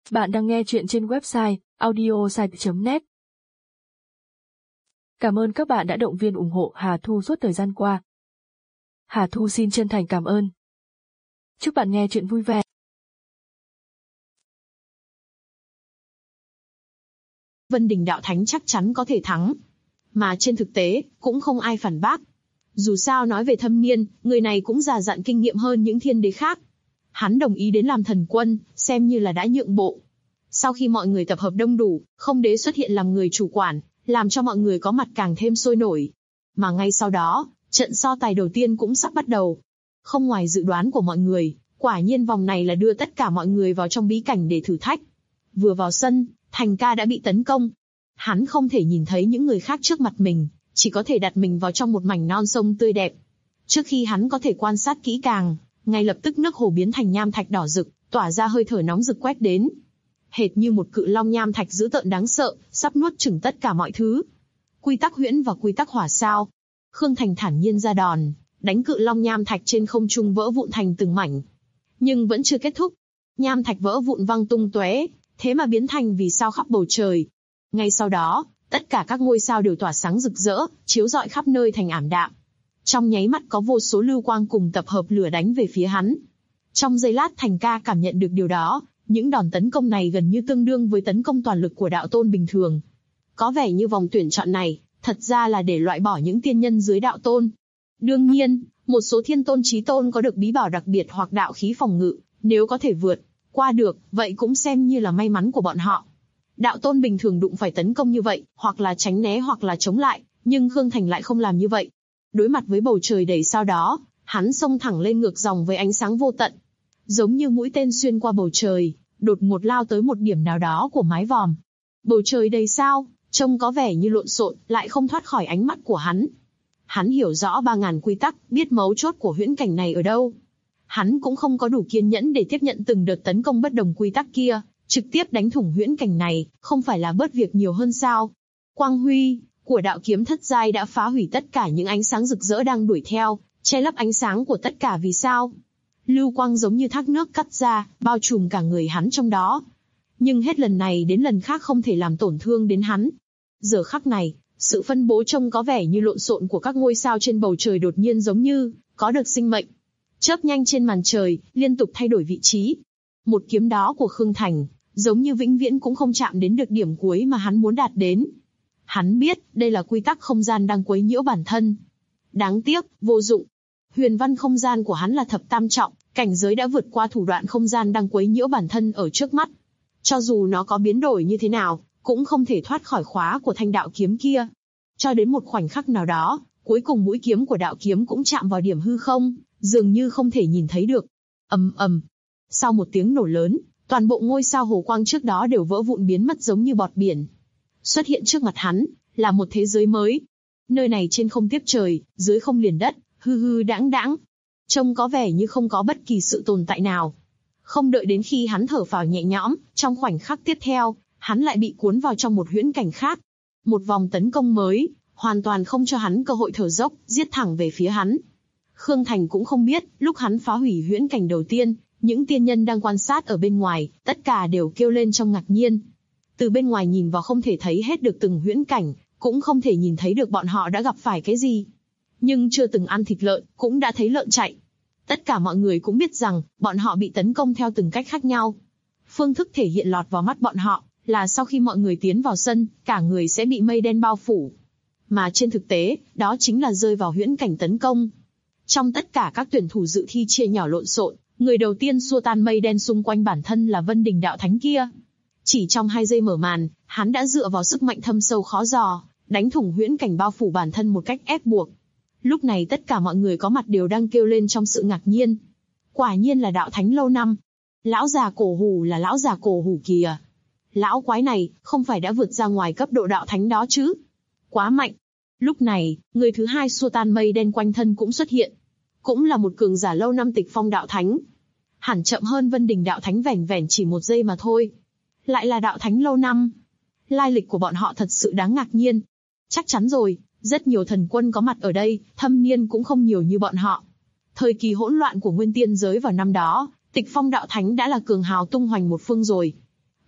Bạn đang nghe chuyện trên website audiosite.net. Cảm ơn các bạn đã động viên ủng hộ Hà Thu suốt thời gian qua. Hà Thu xin chân thành cảm ơn. Chúc bạn nghe chuyện vui vẻ. Vân Đình Đạo Thánh chắc chắn có thể thắng. Mà trên thực tế, cũng không ai phản bác. Dù sao nói về thâm niên, người này cũng già dặn kinh nghiệm hơn những thiên đế khác. Hắn đồng ý đến làm thần quân, xem như là đã nhượng bộ. Sau khi mọi người tập hợp đông đủ, không đế xuất hiện làm người chủ quản, làm cho mọi người có mặt càng thêm sôi nổi. Mà ngay sau đó, trận so tài đầu tiên cũng sắp bắt đầu. Không ngoài dự đoán của mọi người, quả nhiên vòng này là đưa tất cả mọi người vào trong bí cảnh để thử thách. Vừa vào sân, Thành Ca đã bị tấn công. Hắn không thể nhìn thấy những người khác trước mặt mình, chỉ có thể đặt mình vào trong một mảnh non sông tươi đẹp. Trước khi hắn có thể quan sát kỹ càng, ngay lập tức nước hồ biến thành nham thạch đỏ rực, tỏa ra hơi thở nóng rực quét đến. Hệt như một cự long nham thạch dữ tợn đáng sợ, sắp nuốt chửng tất cả mọi thứ. Quy tắc huyễn và quy tắc hỏa sao. Khương Thành thản nhiên ra đòn, đánh cự long nham thạch trên không trung vỡ vụn thành từng mảnh. Nhưng vẫn chưa kết thúc. Nham thạch vỡ vụn văng tung tóe, thế mà biến thành vì sao khắp bầu trời. Ngay sau đó, tất cả các ngôi sao đều tỏa sáng rực rỡ, chiếu rọi khắp nơi thành ảm đạm. Trong nháy mắt có vô số lưu quang cùng tập hợp lửa đánh về phía hắn. Trong giây lát Thành Ca cảm nhận được điều đó, những đòn tấn công này gần như tương đương với tấn công toàn lực của đạo tôn bình thường. Có vẻ như vòng tuyển chọn này, thật ra là để loại bỏ những tiên nhân dưới đạo tôn. Đương nhiên, một số thiên tôn chí tôn có được bí bảo đặc biệt hoặc đạo khí phòng ngự, nếu có thể vượt qua được, vậy cũng xem như là may mắn của bọn họ. Đạo tôn bình thường đụng phải tấn công như vậy, hoặc là tránh né hoặc là chống lại, nhưng Khương Thành lại không làm như vậy. Đối mặt với bầu trời đầy sao đó, hắn xông thẳng lên ngược dòng với ánh sáng vô tận. Giống như mũi tên xuyên qua bầu trời, đột ngột lao tới một điểm nào đó của mái vòm. Bầu trời đầy sao, trông có vẻ như lộn xộn, lại không thoát khỏi ánh mắt của hắn. Hắn hiểu rõ 3000 quy tắc, biết mấu chốt của huyễn cảnh này ở đâu. Hắn cũng không có đủ kiên nhẫn để tiếp nhận từng đợt tấn công bất đồng quy tắc kia, trực tiếp đánh thủng huyễn cảnh này, không phải là bớt việc nhiều hơn sao? Quang huy của đạo kiếm thất giai đã phá hủy tất cả những ánh sáng rực rỡ đang đuổi theo, che lấp ánh sáng của tất cả vì sao. Lưu quang giống như thác nước cắt ra, bao trùm cả người hắn trong đó. Nhưng hết lần này đến lần khác không thể làm tổn thương đến hắn. Giờ khắc này, sự phân bố trông có vẻ như lộn xộn của các ngôi sao trên bầu trời đột nhiên giống như có được sinh mệnh. Chớp nhanh trên màn trời, liên tục thay đổi vị trí. Một kiếm đó của Khương Thành, giống như vĩnh viễn cũng không chạm đến được điểm cuối mà hắn muốn đạt đến. Hắn biết, đây là quy tắc không gian đang quấy nhiễu bản thân. Đáng tiếc, vô dụng. Huyền văn không gian của hắn là thập tam trọng, cảnh giới đã vượt qua thủ đoạn không gian đang quấy nhiễu bản thân ở trước mắt. Cho dù nó có biến đổi như thế nào, cũng không thể thoát khỏi khóa của thanh đạo kiếm kia. Cho đến một khoảnh khắc nào đó, cuối cùng mũi kiếm của đạo kiếm cũng chạm vào điểm hư không, dường như không thể nhìn thấy được. Ầm ầm. Sau một tiếng nổ lớn, toàn bộ ngôi sao hồ quang trước đó đều vỡ vụn biến mất giống như bọt biển. Xuất hiện trước mặt hắn, là một thế giới mới. Nơi này trên không tiếp trời, dưới không liền đất, hư hư đãng đãng. Trông có vẻ như không có bất kỳ sự tồn tại nào. Không đợi đến khi hắn thở phào nhẹ nhõm, trong khoảnh khắc tiếp theo, hắn lại bị cuốn vào trong một huyễn cảnh khác. Một vòng tấn công mới, hoàn toàn không cho hắn cơ hội thở dốc, giết thẳng về phía hắn. Khương Thành cũng không biết, lúc hắn phá hủy huyễn cảnh đầu tiên, những tiên nhân đang quan sát ở bên ngoài, tất cả đều kêu lên trong ngạc nhiên. Từ bên ngoài nhìn vào không thể thấy hết được từng huyễn cảnh, cũng không thể nhìn thấy được bọn họ đã gặp phải cái gì. Nhưng chưa từng ăn thịt lợn, cũng đã thấy lợn chạy. Tất cả mọi người cũng biết rằng, bọn họ bị tấn công theo từng cách khác nhau. Phương thức thể hiện lọt vào mắt bọn họ, là sau khi mọi người tiến vào sân, cả người sẽ bị mây đen bao phủ. Mà trên thực tế, đó chính là rơi vào huyễn cảnh tấn công. Trong tất cả các tuyển thủ dự thi chia nhỏ lộn xộn, người đầu tiên xua tan mây đen xung quanh bản thân là Vân Đình Đạo Thánh kia. Chỉ trong 2 giây mở màn, hắn đã dựa vào sức mạnh thâm sâu khó dò, đánh thủng huyễn cảnh bao phủ bản thân một cách ép buộc. Lúc này tất cả mọi người có mặt đều đang kêu lên trong sự ngạc nhiên. Quả nhiên là đạo thánh lâu năm. Lão già cổ hủ là lão già cổ hủ kìa. Lão quái này, không phải đã vượt ra ngoài cấp độ đạo thánh đó chứ? Quá mạnh. Lúc này, người thứ hai xua tan mây đen quanh thân cũng xuất hiện. Cũng là một cường giả lâu năm Tịch Phong đạo thánh. Hẳn chậm hơn Vân Đình đạo thánh vẻn vẻn chỉ 1 giây mà thôi. Lại là đạo thánh lâu năm. Lai lịch của bọn họ thật sự đáng ngạc nhiên. Chắc chắn rồi, rất nhiều thần quân có mặt ở đây, thâm niên cũng không nhiều như bọn họ. Thời kỳ hỗn loạn của nguyên tiên giới vào năm đó, Tịch Phong đạo thánh đã là cường hào tung hoành một phương rồi.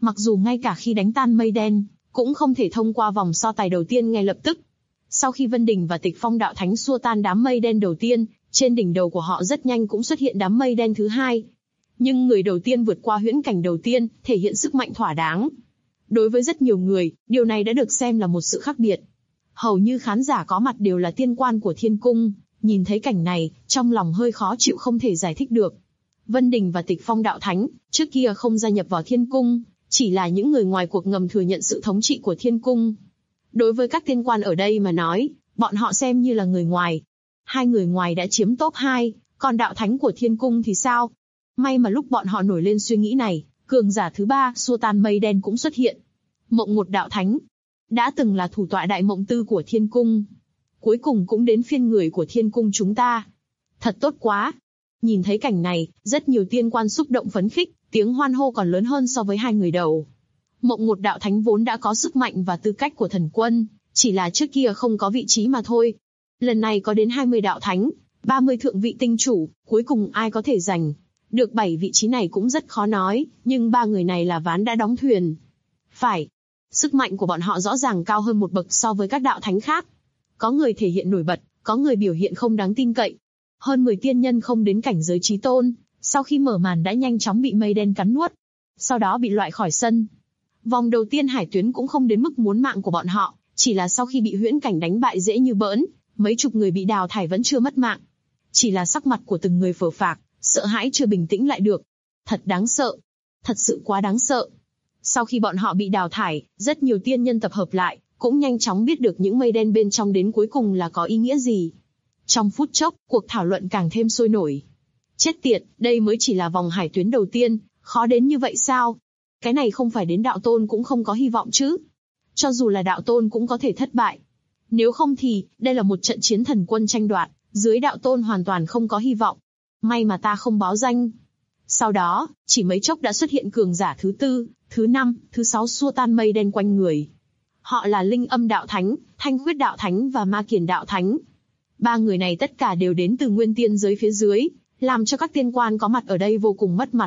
Mặc dù ngay cả khi đánh tan mây đen, cũng không thể thông qua vòng so tài đầu tiên ngay lập tức. Sau khi Vân Đình và Tịch Phong đạo thánh xua tan đám mây đen đầu tiên, trên đỉnh đầu của họ rất nhanh cũng xuất hiện đám mây đen thứ hai. Nhưng người đầu tiên vượt qua huyễn cảnh đầu tiên, thể hiện sức mạnh thỏa đáng. Đối với rất nhiều người, điều này đã được xem là một sự khác biệt. Hầu như khán giả có mặt đều là tiên quan của Thiên Cung, nhìn thấy cảnh này, trong lòng hơi khó chịu không thể giải thích được. Vân Đình và Tịch Phong đạo thánh, trước kia không gia nhập vào Thiên Cung, chỉ là những người ngoài cuộc ngầm thừa nhận sự thống trị của Thiên Cung. Đối với các tiên quan ở đây mà nói, bọn họ xem như là người ngoài. Hai người ngoài đã chiếm top 2, còn đạo thánh của Thiên Cung thì sao? May mà lúc bọn họ nổi lên suy nghĩ này, cường giả thứ 3 xua tan mây đen cũng xuất hiện. Mộng Một đạo thánh, đã từng là thủ tọa đại mộng tư của Thiên Cung. Cuối cùng cũng đến phiên người của Thiên Cung chúng ta. Thật tốt quá. Nhìn thấy cảnh này, rất nhiều tiên quan xúc động phấn khích, tiếng hoan hô còn lớn hơn so với hai người đầu. Mộng Một đạo thánh vốn đã có sức mạnh và tư cách của thần quân, chỉ là trước kia không có vị trí mà thôi. Lần này có đến 20 đạo thánh, 30 thượng vị tinh chủ, cuối cùng ai có thể giành được 7 vị trí này cũng rất khó nói, nhưng 3 người này là ván đã đóng thuyền. Phải, sức mạnh của bọn họ rõ ràng cao hơn một bậc so với các đạo thánh khác. Có người thể hiện nổi bật, có người biểu hiện không đáng tin cậy. Hơn 10 tiên nhân không đến cảnh giới chí tôn, sau khi mở màn đã nhanh chóng bị mây đen cắn nuốt, sau đó bị loại khỏi sân. Vòng đầu tiên Hải Tuyến cũng không đến mức muốn mạng của bọn họ, chỉ là sau khi bị huyễn cảnh đánh bại dễ như bỡn, mấy chục người bị đào thải vẫn chưa mất mạng. Chỉ là sắc mặt của từng người phờ phạc, sợ hãi chưa bình tĩnh lại được. Thật đáng sợ. Thật sự quá đáng sợ. Sau khi bọn họ bị đào thải, rất nhiều tiên nhân tập hợp lại, cũng nhanh chóng biết được những mây đen bên trong đến cuối cùng là có ý nghĩa gì. Trong phút chốc, cuộc thảo luận càng thêm sôi nổi. Chết tiệt, đây mới chỉ là vòng Hải Tuyến đầu tiên, khó đến như vậy sao? Cái này không phải đến đạo tôn cũng không có hy vọng chứ? Cho dù là đạo tôn cũng có thể thất bại. Nếu không thì, đây là một trận chiến thần quân tranh đoạt, dưới đạo tôn hoàn toàn không có hy vọng. May mà ta không báo danh. Sau đó, chỉ mấy chốc đã xuất hiện cường giả thứ 4, thứ 5, thứ 6 xua tan mây đen quanh người. Họ là Linh Âm đạo thánh, Thanh Khuyết đạo thánh và Ma Kiền đạo thánh. 3 người này tất cả đều đến từ nguyên tiên giới phía dưới, làm cho các tiên quan có mặt ở đây vô cùng mất mặt.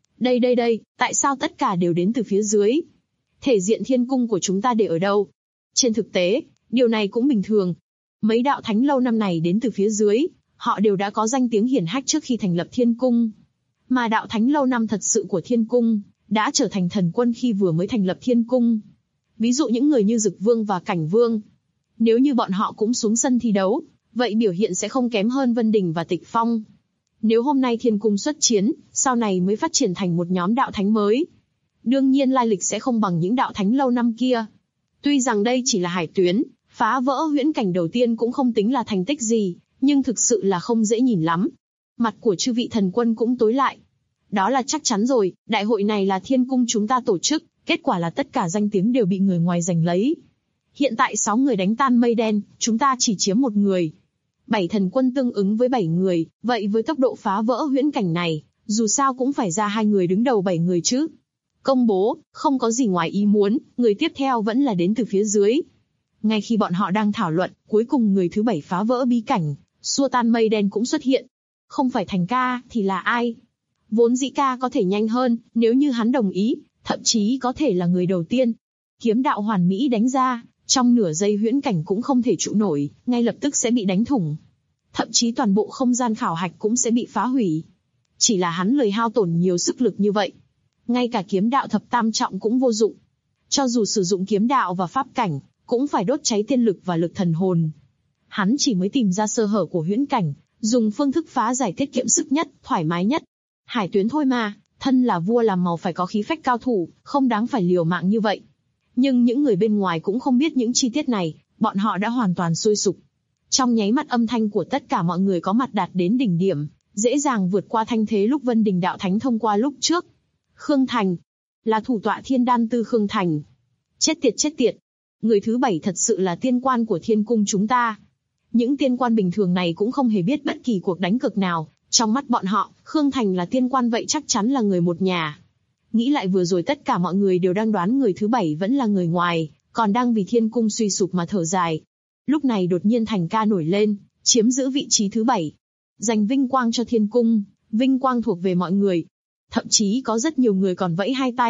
Đây, tại sao tất cả đều đến từ phía dưới? Thể diện Thiên Cung của chúng ta để ở đâu? Trên thực tế, điều này cũng bình thường. Mấy đạo thánh lâu năm này đến từ phía dưới, họ đều đã có danh tiếng hiển hách trước khi thành lập Thiên Cung. Mà đạo thánh lâu năm thật sự của Thiên Cung, đã trở thành thần quân khi vừa mới thành lập Thiên Cung. Ví dụ những người như Dực Vương và Cảnh Vương. Nếu như bọn họ cũng xuống sân thi đấu, vậy biểu hiện sẽ không kém hơn Vân Đình và Tịch Phong. Nếu hôm nay Thiên Cung xuất chiến, sau này mới phát triển thành một nhóm đạo thánh mới. Đương nhiên lai lịch sẽ không bằng những đạo thánh lâu năm kia. Tuy rằng đây chỉ là Hải Tuyến, phá vỡ huyễn cảnh đầu tiên cũng không tính là thành tích gì, nhưng thực sự là không dễ nhìn lắm. Mặt của chư vị thần quân cũng tối lại. Đó là chắc chắn rồi, đại hội này là Thiên Cung chúng ta tổ chức, kết quả là tất cả danh tiếng đều bị người ngoài giành lấy. Hiện tại 6 người đánh tan mây đen, chúng ta chỉ chiếm 1 người. 7 thần quân tương ứng với 7 người, vậy với tốc độ phá vỡ huyễn cảnh này, dù sao cũng phải ra 2 người đứng đầu 7 người chứ. Công bố, không có gì ngoài ý muốn, người tiếp theo vẫn là đến từ phía dưới. Ngay khi bọn họ đang thảo luận, cuối cùng người thứ 7 phá vỡ bí cảnh, xua tan mây đen cũng xuất hiện. Không phải Thành ca, thì là ai? Vốn dĩ ca có thể nhanh hơn, nếu như hắn đồng ý, thậm chí có thể là người đầu tiên. Kiếm đạo hoàn mỹ đánh ra, trong nửa giây huyễn cảnh cũng không thể trụ nổi, ngay lập tức sẽ bị đánh thủng. Thậm chí toàn bộ không gian khảo hạch cũng sẽ bị phá hủy. Chỉ là hắn lời hao tổn nhiều sức lực như vậy. Ngay cả kiếm đạo thập tam trọng cũng vô dụng. Cho dù sử dụng kiếm đạo và pháp cảnh, cũng phải đốt cháy tiên lực và lực thần hồn. Hắn chỉ mới tìm ra sơ hở của huyễn cảnh, dùng phương thức phá giải tiết kiệm sức nhất, thoải mái nhất. Hải Tuyến thôi mà, thân là vua làm màu phải có khí phách cao thủ, không đáng phải liều mạng như vậy. Nhưng những người bên ngoài cũng không biết những chi tiết này, bọn họ đã hoàn toàn sôi sục. Trong nháy mắt âm thanh của tất cả mọi người có mặt đạt đến đỉnh điểm, dễ dàng vượt qua thanh thế lúc Vân Đình đạo thánh thông qua lúc trước. Khương Thành, là thủ tọa Thiên Đan Tư Khương Thành. Chết tiệt, người thứ 7 thật sự là tiên quan của Thiên Cung chúng ta. Những tiên quan bình thường này cũng không hề biết bất kỳ cuộc đánh cược nào, trong mắt bọn họ, Khương Thành là tiên quan vậy chắc chắn là người một nhà. Nghĩ lại vừa rồi tất cả mọi người đều đang đoán người thứ 7 vẫn là người ngoài, còn đang vì Thiên Cung suy sụp mà thở dài. Lúc này đột nhiên Thành ca nổi lên, chiếm giữ vị trí thứ 7. Giành vinh quang cho Thiên Cung, vinh quang thuộc về mọi người. Thậm chí có rất nhiều người còn vẫy hai tay,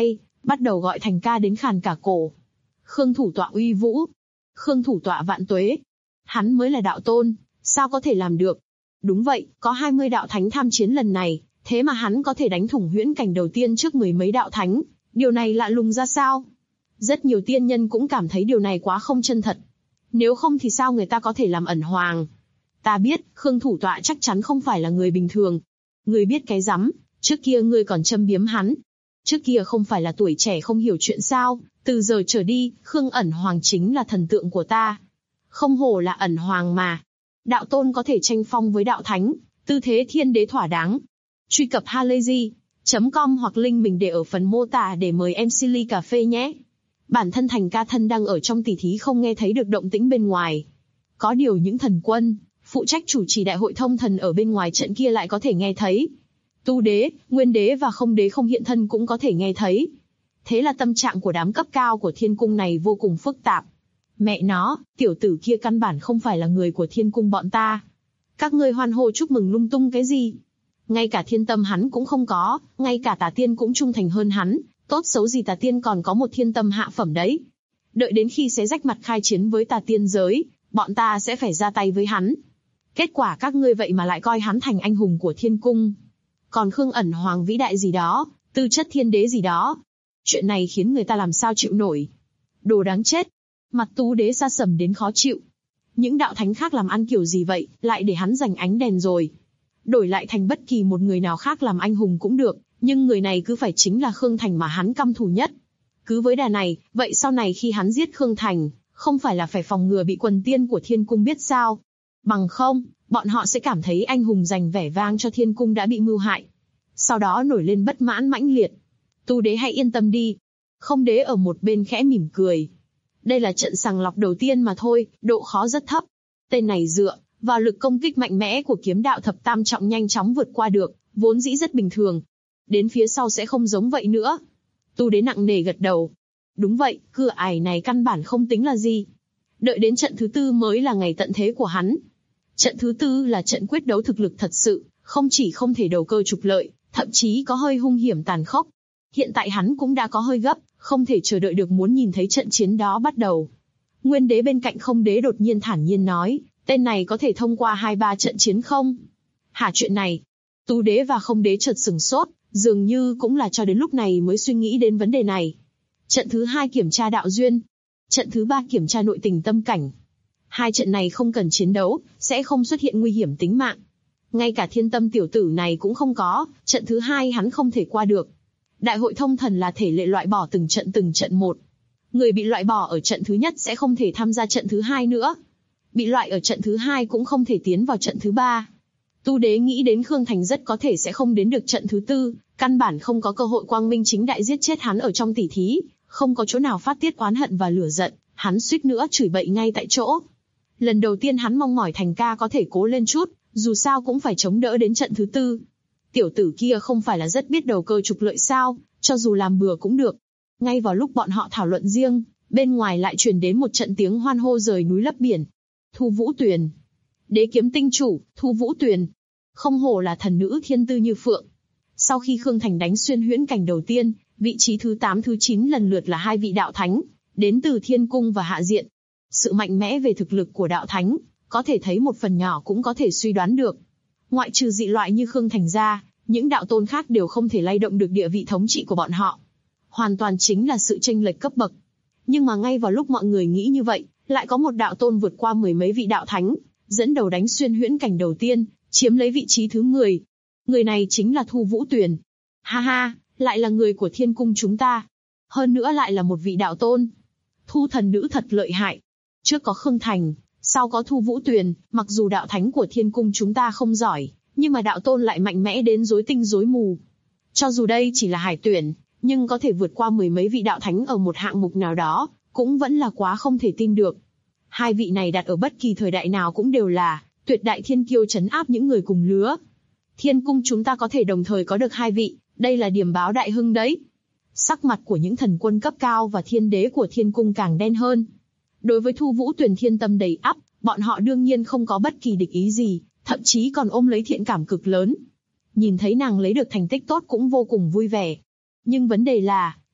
bắt đầu gọi thành ca đến khàn cả cổ. Khương thủ tọa uy vũ. Khương thủ tọa vạn tuế. Hắn mới là đạo tôn, sao có thể làm được? Đúng vậy, có 20 đạo thánh tham chiến lần này, thế mà hắn có thể đánh thủng huyễn cảnh đầu tiên trước mười mấy đạo thánh. Điều này lạ lùng ra sao? Rất nhiều tiên nhân cũng cảm thấy điều này quá không chân thật. Nếu không thì sao người ta có thể làm ẩn hoàng? Ta biết, Khương thủ tọa chắc chắn không phải là người bình thường. Ngươi biết cái rắm, trước kia ngươi còn châm biếm hắn. Trước kia không phải là tuổi trẻ không hiểu chuyện sao, từ giờ trở đi, Khương ẩn hoàng chính là thần tượng của ta. Không hổ là ẩn hoàng mà. Đạo tôn có thể tranh phong với đạo thánh, tư thế thiên đế thỏa đáng. Truy cập halayzi.com hoặc link mình để ở phần mô tả để mời MC ly cà phê nhé. Bản thân Thành ca thân đang ở trong tỷ thí không nghe thấy được động tĩnh bên ngoài. Có điều những thần quân, phụ trách chủ trì đại hội thông thần ở bên ngoài trận kia lại có thể nghe thấy. Tu đế, nguyên đế và không đế không hiện thân cũng có thể nghe thấy. Thế là tâm trạng của đám cấp cao của thiên cung này vô cùng phức tạp. Mẹ nó, tiểu tử kia căn bản không phải là người của thiên cung bọn ta. Các ngươi hoan hô chúc mừng lung tung cái gì? Ngay cả thiên tâm hắn cũng không có, ngay cả tà tiên cũng trung thành hơn hắn, tốt xấu gì tà tiên còn có một thiên tâm hạ phẩm đấy. Đợi đến khi xé rách mặt khai chiến với tà tiên giới, bọn ta sẽ phải ra tay với hắn. Kết quả các ngươi vậy mà lại coi hắn thành anh hùng của thiên cung. Còn Khương ẩn hoàng vĩ đại gì đó, tư chất thiên đế gì đó. Chuyện này khiến người ta làm sao chịu nổi. Đồ đáng chết. Mặt Tú đế sa sầm đến khó chịu. Những đạo thánh khác làm ăn kiểu gì vậy, lại để hắn giành ánh đèn rồi. Đổi lại thành bất kỳ một người nào khác làm anh hùng cũng được, nhưng người này cứ phải chính là Khương Thành mà hắn căm thù nhất. Cứ với đà này, vậy sau này khi hắn giết Khương Thành, không phải là phải phòng ngừa bị quần tiên của thiên cung biết sao? Bằng không, bọn họ sẽ cảm thấy anh hùng giành vẻ vang cho thiên cung đã bị mưu hại. Sau đó nổi lên bất mãn mãnh liệt. Tu đế hãy yên tâm đi. Không đế ở một bên khẽ mỉm cười. Đây là trận sàng lọc đầu tiên mà thôi, độ khó rất thấp. Tên này dựa vào lực công kích mạnh mẽ của kiếm đạo thập tam trọng nhanh chóng vượt qua được, vốn dĩ rất bình thường. Đến phía sau sẽ không giống vậy nữa. Tu đế nặng nề gật đầu. Đúng vậy, cửa ải này căn bản không tính là gì. Đợi đến trận thứ tư mới là ngày tận thế của hắn. Trận thứ tư là trận quyết đấu thực lực thật sự, không chỉ không thể đầu cơ trục lợi, thậm chí có hơi hung hiểm tàn khốc. Hiện tại hắn cũng đã có hơi gấp, không thể chờ đợi được muốn nhìn thấy trận chiến đó bắt đầu. Nguyên đế bên cạnh không đế đột nhiên thản nhiên nói, tên này có thể thông qua 2-3 trận chiến không? Hả chuyện này? Tu đế và không đế chợt sửng sốt, dường như cũng là cho đến lúc này mới suy nghĩ đến vấn đề này. Trận thứ 2 kiểm tra đạo duyên. Trận thứ 3 kiểm tra nội tình tâm cảnh. 2 trận này không cần chiến đấu, sẽ không xuất hiện nguy hiểm tính mạng. Ngay cả thiên tâm tiểu tử này cũng không có, trận thứ 2 hắn không thể qua được. Đại hội thông thần là thể lệ loại bỏ từng trận một. Người bị loại bỏ ở trận thứ nhất sẽ không thể tham gia trận thứ 2 nữa. Bị loại ở trận thứ 2 cũng không thể tiến vào trận thứ 3. Tu đế nghĩ đến Khương Thành rất có thể sẽ không đến được trận thứ 4, căn bản không có cơ hội quang minh chính đại giết chết hắn ở trong tỷ thí, không có chỗ nào phát tiết oán hận và lửa giận, hắn suýt nữa chửi bậy ngay tại chỗ. Lần đầu tiên hắn mong mỏi Thành ca có thể cố lên chút, dù sao cũng phải chống đỡ đến trận thứ 4. Tiểu tử kia không phải là rất biết đầu cơ trục lợi sao, cho dù làm bừa cũng được. Ngay vào lúc bọn họ thảo luận riêng, bên ngoài lại truyền đến một trận tiếng hoan hô rời núi lấp biển. Thu Vũ Tuyền. Đế kiếm tinh chủ, Thu Vũ Tuyền. Không hổ là thần nữ thiên tư như phượng. Sau khi Khương Thành đánh xuyên huyễn cảnh đầu tiên, vị trí thứ 8 thứ 9 lần lượt là 2 vị đạo thánh, đến từ thiên cung và hạ diện. Sự mạnh mẽ về thực lực của đạo thánh, có thể thấy một phần nhỏ cũng có thể suy đoán được. Ngoại trừ dị loại như Khương Thành ra, những đạo tôn khác đều không thể lay động được địa vị thống trị của bọn họ. Hoàn toàn chính là sự chênh lệch cấp bậc. Nhưng mà ngay vào lúc mọi người nghĩ như vậy, lại có một đạo tôn vượt qua mười mấy vị đạo thánh, dẫn đầu đánh xuyên huyễn cảnh đầu tiên, chiếm lấy vị trí thứ 10. Người này chính là Thu Vũ Tuyền. Ha ha, lại là người của thiên cung chúng ta. Hơn nữa lại là một vị đạo tôn. Thu thần nữ thật lợi hại. Trước có Khương Thành, sau có Thu Vũ Tuyền, mặc dù đạo thánh của thiên cung chúng ta không giỏi, nhưng mà đạo tôn lại mạnh mẽ đến rối tinh rối mù. Cho dù đây chỉ là hải tuyển, nhưng có thể vượt qua mười mấy vị đạo thánh ở một hạng mục nào đó, cũng vẫn là quá không thể tin được. Hai vị này đặt ở bất kỳ thời đại nào cũng đều là tuyệt đại thiên kiêu trấn áp những người cùng lứa. Thiên cung chúng ta có thể đồng thời có được 2 vị, đây là điểm báo đại hưng đấy. Sắc mặt của những thần quân cấp cao và thiên đế của thiên cung càng đen hơn. Đối với Thu Vũ Tuyền thiên tâm đầy ắp, bọn họ đương nhiên không có bất kỳ địch ý gì, thậm chí còn ôm lấy thiện cảm cực lớn. Nhìn thấy nàng lấy được thành tích tốt cũng vô cùng vui vẻ. Nhưng vấn đề là,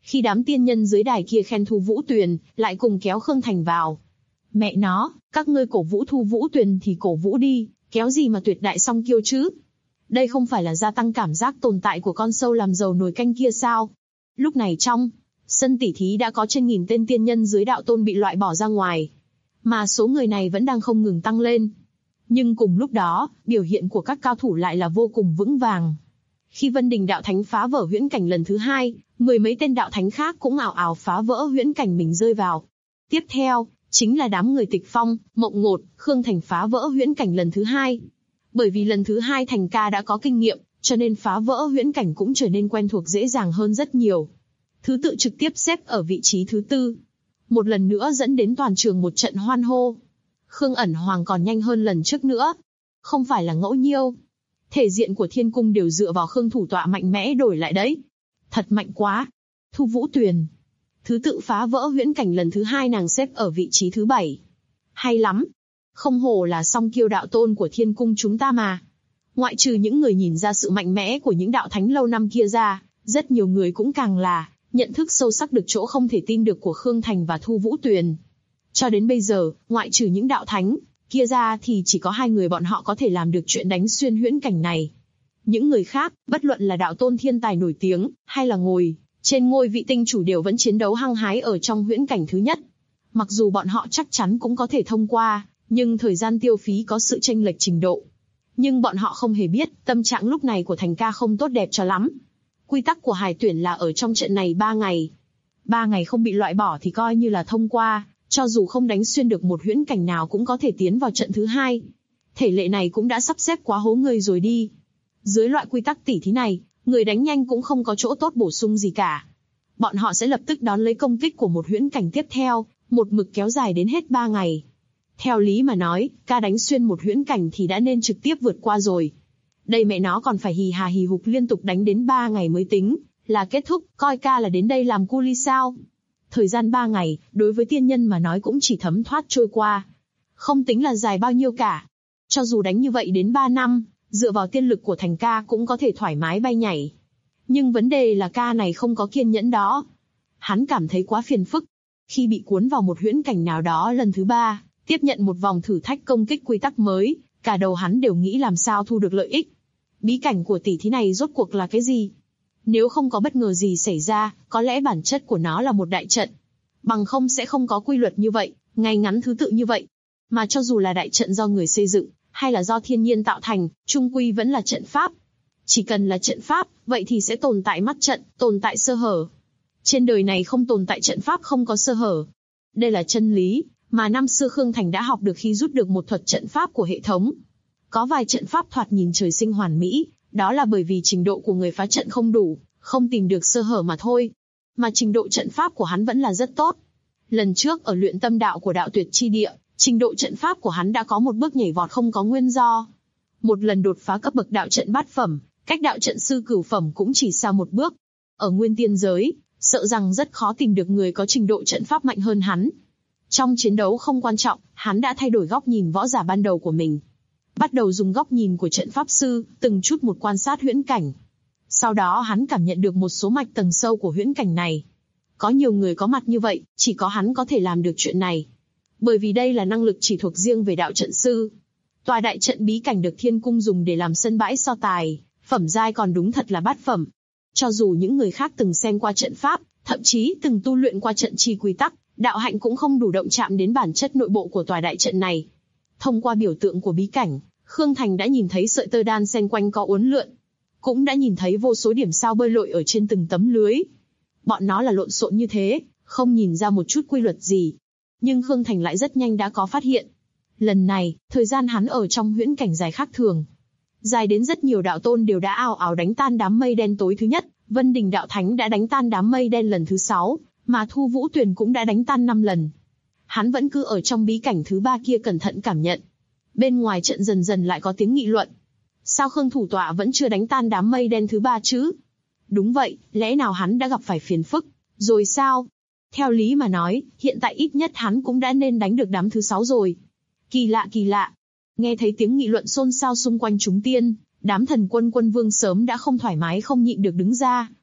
Khi đám tiên nhân dưới đài kia khen Thu Vũ Tuyền, lại cùng kéo Khương Thành vào. Mẹ nó, các ngươi cổ vũ Thu Vũ Tuyền thì cổ vũ đi, kéo gì mà tuyệt đại song kiêu chứ? Đây không phải là gia tăng cảm giác tồn tại của con sâu làm dầu nồi canh kia sao? Lúc này trong sân tỉ thí đã có trên 1000 tên tiên nhân dưới đạo tôn bị loại bỏ ra ngoài. Mà số người này vẫn đang không ngừng tăng lên. Nhưng cùng lúc đó, biểu hiện của các cao thủ lại là vô cùng vững vàng. Khi Vân Đình đạo thánh phá vỡ huyễn cảnh lần thứ 2, 10 mấy tên đạo thánh khác cũng ào ào phá vỡ huyễn cảnh mình rơi vào. Tiếp theo, chính là đám người Tịch Phong, Mộng Ngột, Khương Thành phá vỡ huyễn cảnh lần thứ 2. Bởi vì lần thứ 2 Thành ca đã có kinh nghiệm, cho nên phá vỡ huyễn cảnh cũng trở nên quen thuộc dễ dàng hơn rất nhiều. Thứ tự trực tiếp xếp ở vị trí thứ 4. Một lần nữa dẫn đến toàn trường một trận hoan hô. Khương Ẩn Hoàng còn nhanh hơn lần trước nữa. Không phải là ngẫu nhiêu. Thể diện của thiên cung đều dựa vào Khương thủ tọa mạnh mẽ đổi lại đấy. Thật mạnh quá. Thu Vũ Tuyền. Thứ tự phá vỡ huyễn cảnh lần thứ 2 nàng xếp ở vị trí thứ 7. Hay lắm. Không hổ là song kiêu đạo tôn của thiên cung chúng ta mà. Ngoại trừ những người nhìn ra sự mạnh mẽ của những đạo thánh lâu năm kia ra, rất nhiều người cũng càng là nhận thức sâu sắc được chỗ không thể tin được của Khương Thành và Thu Vũ Tuyền. Cho đến bây giờ, ngoại trừ những đạo thánh kia ra thì chỉ có 2 người bọn họ có thể làm được chuyện đánh xuyên huyễn cảnh này. Những người khác, bất luận là đạo tôn thiên tài nổi tiếng, hay là ngồi trên ngôi vị tinh chủ đều vẫn chiến đấu hăng hái ở trong huyễn cảnh thứ nhất. Mặc dù bọn họ chắc chắn cũng có thể thông qua, nhưng thời gian tiêu phí có sự chênh lệch trình độ. Nhưng bọn họ không hề biết, tâm trạng lúc này của Thành ca không tốt đẹp cho lắm. Quy tắc của hải tuyển là ở trong trận này 3 ngày. 3 ngày không bị loại bỏ thì coi như là thông qua, cho dù không đánh xuyên được một huyễn cảnh nào cũng có thể tiến vào trận thứ 2. Thể lệ này cũng đã sắp xếp quá hố người rồi đi. Dưới loại quy tắc tỉ thí này, người đánh nhanh cũng không có chỗ tốt bổ sung gì cả. Bọn họ sẽ lập tức đón lấy công kích của một huyễn cảnh tiếp theo, một mực kéo dài đến hết 3 ngày. Theo lý mà nói, ca đánh xuyên một huyễn cảnh thì đã nên trực tiếp vượt qua rồi. Đây mẹ nó còn phải hì hà hì hục liên tục đánh đến 3 ngày mới tính là kết thúc, coi ca là đến đây làm cu li sao. Thời gian 3 ngày, đối với tiên nhân mà nói cũng chỉ thấm thoát trôi qua. Không tính là dài bao nhiêu cả. Cho dù đánh như vậy đến 3 năm, dựa vào tiên lực của Thành ca cũng có thể thoải mái bay nhảy. Nhưng vấn đề là ca này không có kiên nhẫn đó. Hắn cảm thấy quá phiền phức. Khi bị cuốn vào một huyễn cảnh nào đó lần thứ 3, tiếp nhận một vòng thử thách công kích quy tắc mới, cả đầu hắn đều nghĩ làm sao thu được lợi ích. Bí cảnh của tỷ thí này rốt cuộc là cái gì? Nếu không có bất ngờ gì xảy ra, có lẽ bản chất của nó là một đại trận. Bằng không sẽ không có quy luật như vậy, ngay ngắn thứ tự như vậy. Mà cho dù là đại trận do người xây dựng, hay là do thiên nhiên tạo thành, chung quy vẫn là trận pháp. Chỉ cần là trận pháp, vậy thì sẽ tồn tại mắc trận, tồn tại sơ hở. Trên đời này không tồn tại trận pháp không có sơ hở. Đây là chân lý mà năm xưa Khương Thành đã học được khi rút được một thuật trận pháp của hệ thống. Có vài trận pháp thoạt nhìn trời sinh hoàn mỹ, đó là bởi vì trình độ của người phá trận không đủ, không tìm được sơ hở mà thôi. Mà trình độ trận pháp của hắn vẫn là rất tốt. Lần trước ở luyện tâm đạo của đạo tuyệt chi địa, trình độ trận pháp của hắn đã có một bước nhảy vọt không có nguyên do. Một lần đột phá cấp bậc đạo trận bát phẩm, cách đạo trận sư cửu phẩm cũng chỉ xa một bước. Ở nguyên tiên giới, sợ rằng rất khó tìm được người có trình độ trận pháp mạnh hơn hắn. Trong chiến đấu không quan trọng, hắn đã thay đổi góc nhìn võ giả ban đầu của mình. Bắt đầu dùng góc nhìn của trận pháp sư, từng chút một quan sát huyễn cảnh. Sau đó hắn cảm nhận được một số mạch tầng sâu của huyễn cảnh này. Có nhiều người có mặt như vậy, chỉ có hắn có thể làm được chuyện này. Bởi vì đây là năng lực chỉ thuộc riêng về đạo trận sư. Tòa đại trận bí cảnh được thiên cung dùng để làm sân bãi so tài, phẩm giai còn đúng thật là bát phẩm. Cho dù những người khác từng xem qua trận pháp, thậm chí từng tu luyện qua trận chi quy tắc, đạo hạnh cũng không đủ động chạm đến bản chất nội bộ của tòa đại trận này. Thông qua biểu tượng của bí cảnh, Khương Thành đã nhìn thấy sợi tơ đan xen quanh có uốn lượn, cũng đã nhìn thấy vô số điểm sao bơi lội ở trên từng tấm lưới. Bọn nó là lộn xộn như thế, không nhìn ra một chút quy luật gì. Nhưng Khương Thành lại rất nhanh đã có phát hiện. Lần này, thời gian hắn ở trong huyễn cảnh dài khác thường. Dài đến rất nhiều đạo tôn đều đã ào ào đánh tan đám mây đen tối thứ nhất, Vân Đình đạo thánh đã đánh tan đám mây đen lần thứ 6, mà Thu Vũ Tuyền cũng đã đánh tan 5 lần. Hắn vẫn cứ ở trong bí cảnh thứ 3 kia cẩn thận cảm nhận. Bên ngoài trận dần dần lại có tiếng nghị luận. Sao Khương thủ tọa vẫn chưa đánh tan đám mây đen thứ 3 chứ? Đúng vậy, lẽ nào hắn đã gặp phải phiền phức, rồi sao? Theo lý mà nói, hiện tại ít nhất hắn cũng đã nên đánh được đám thứ 6 rồi. Kỳ lạ kỳ lạ. Nghe thấy tiếng nghị luận xôn xao xung quanh chúng tiên, đám thần quân quân vương sớm đã không thoải mái không nhịn được đứng ra.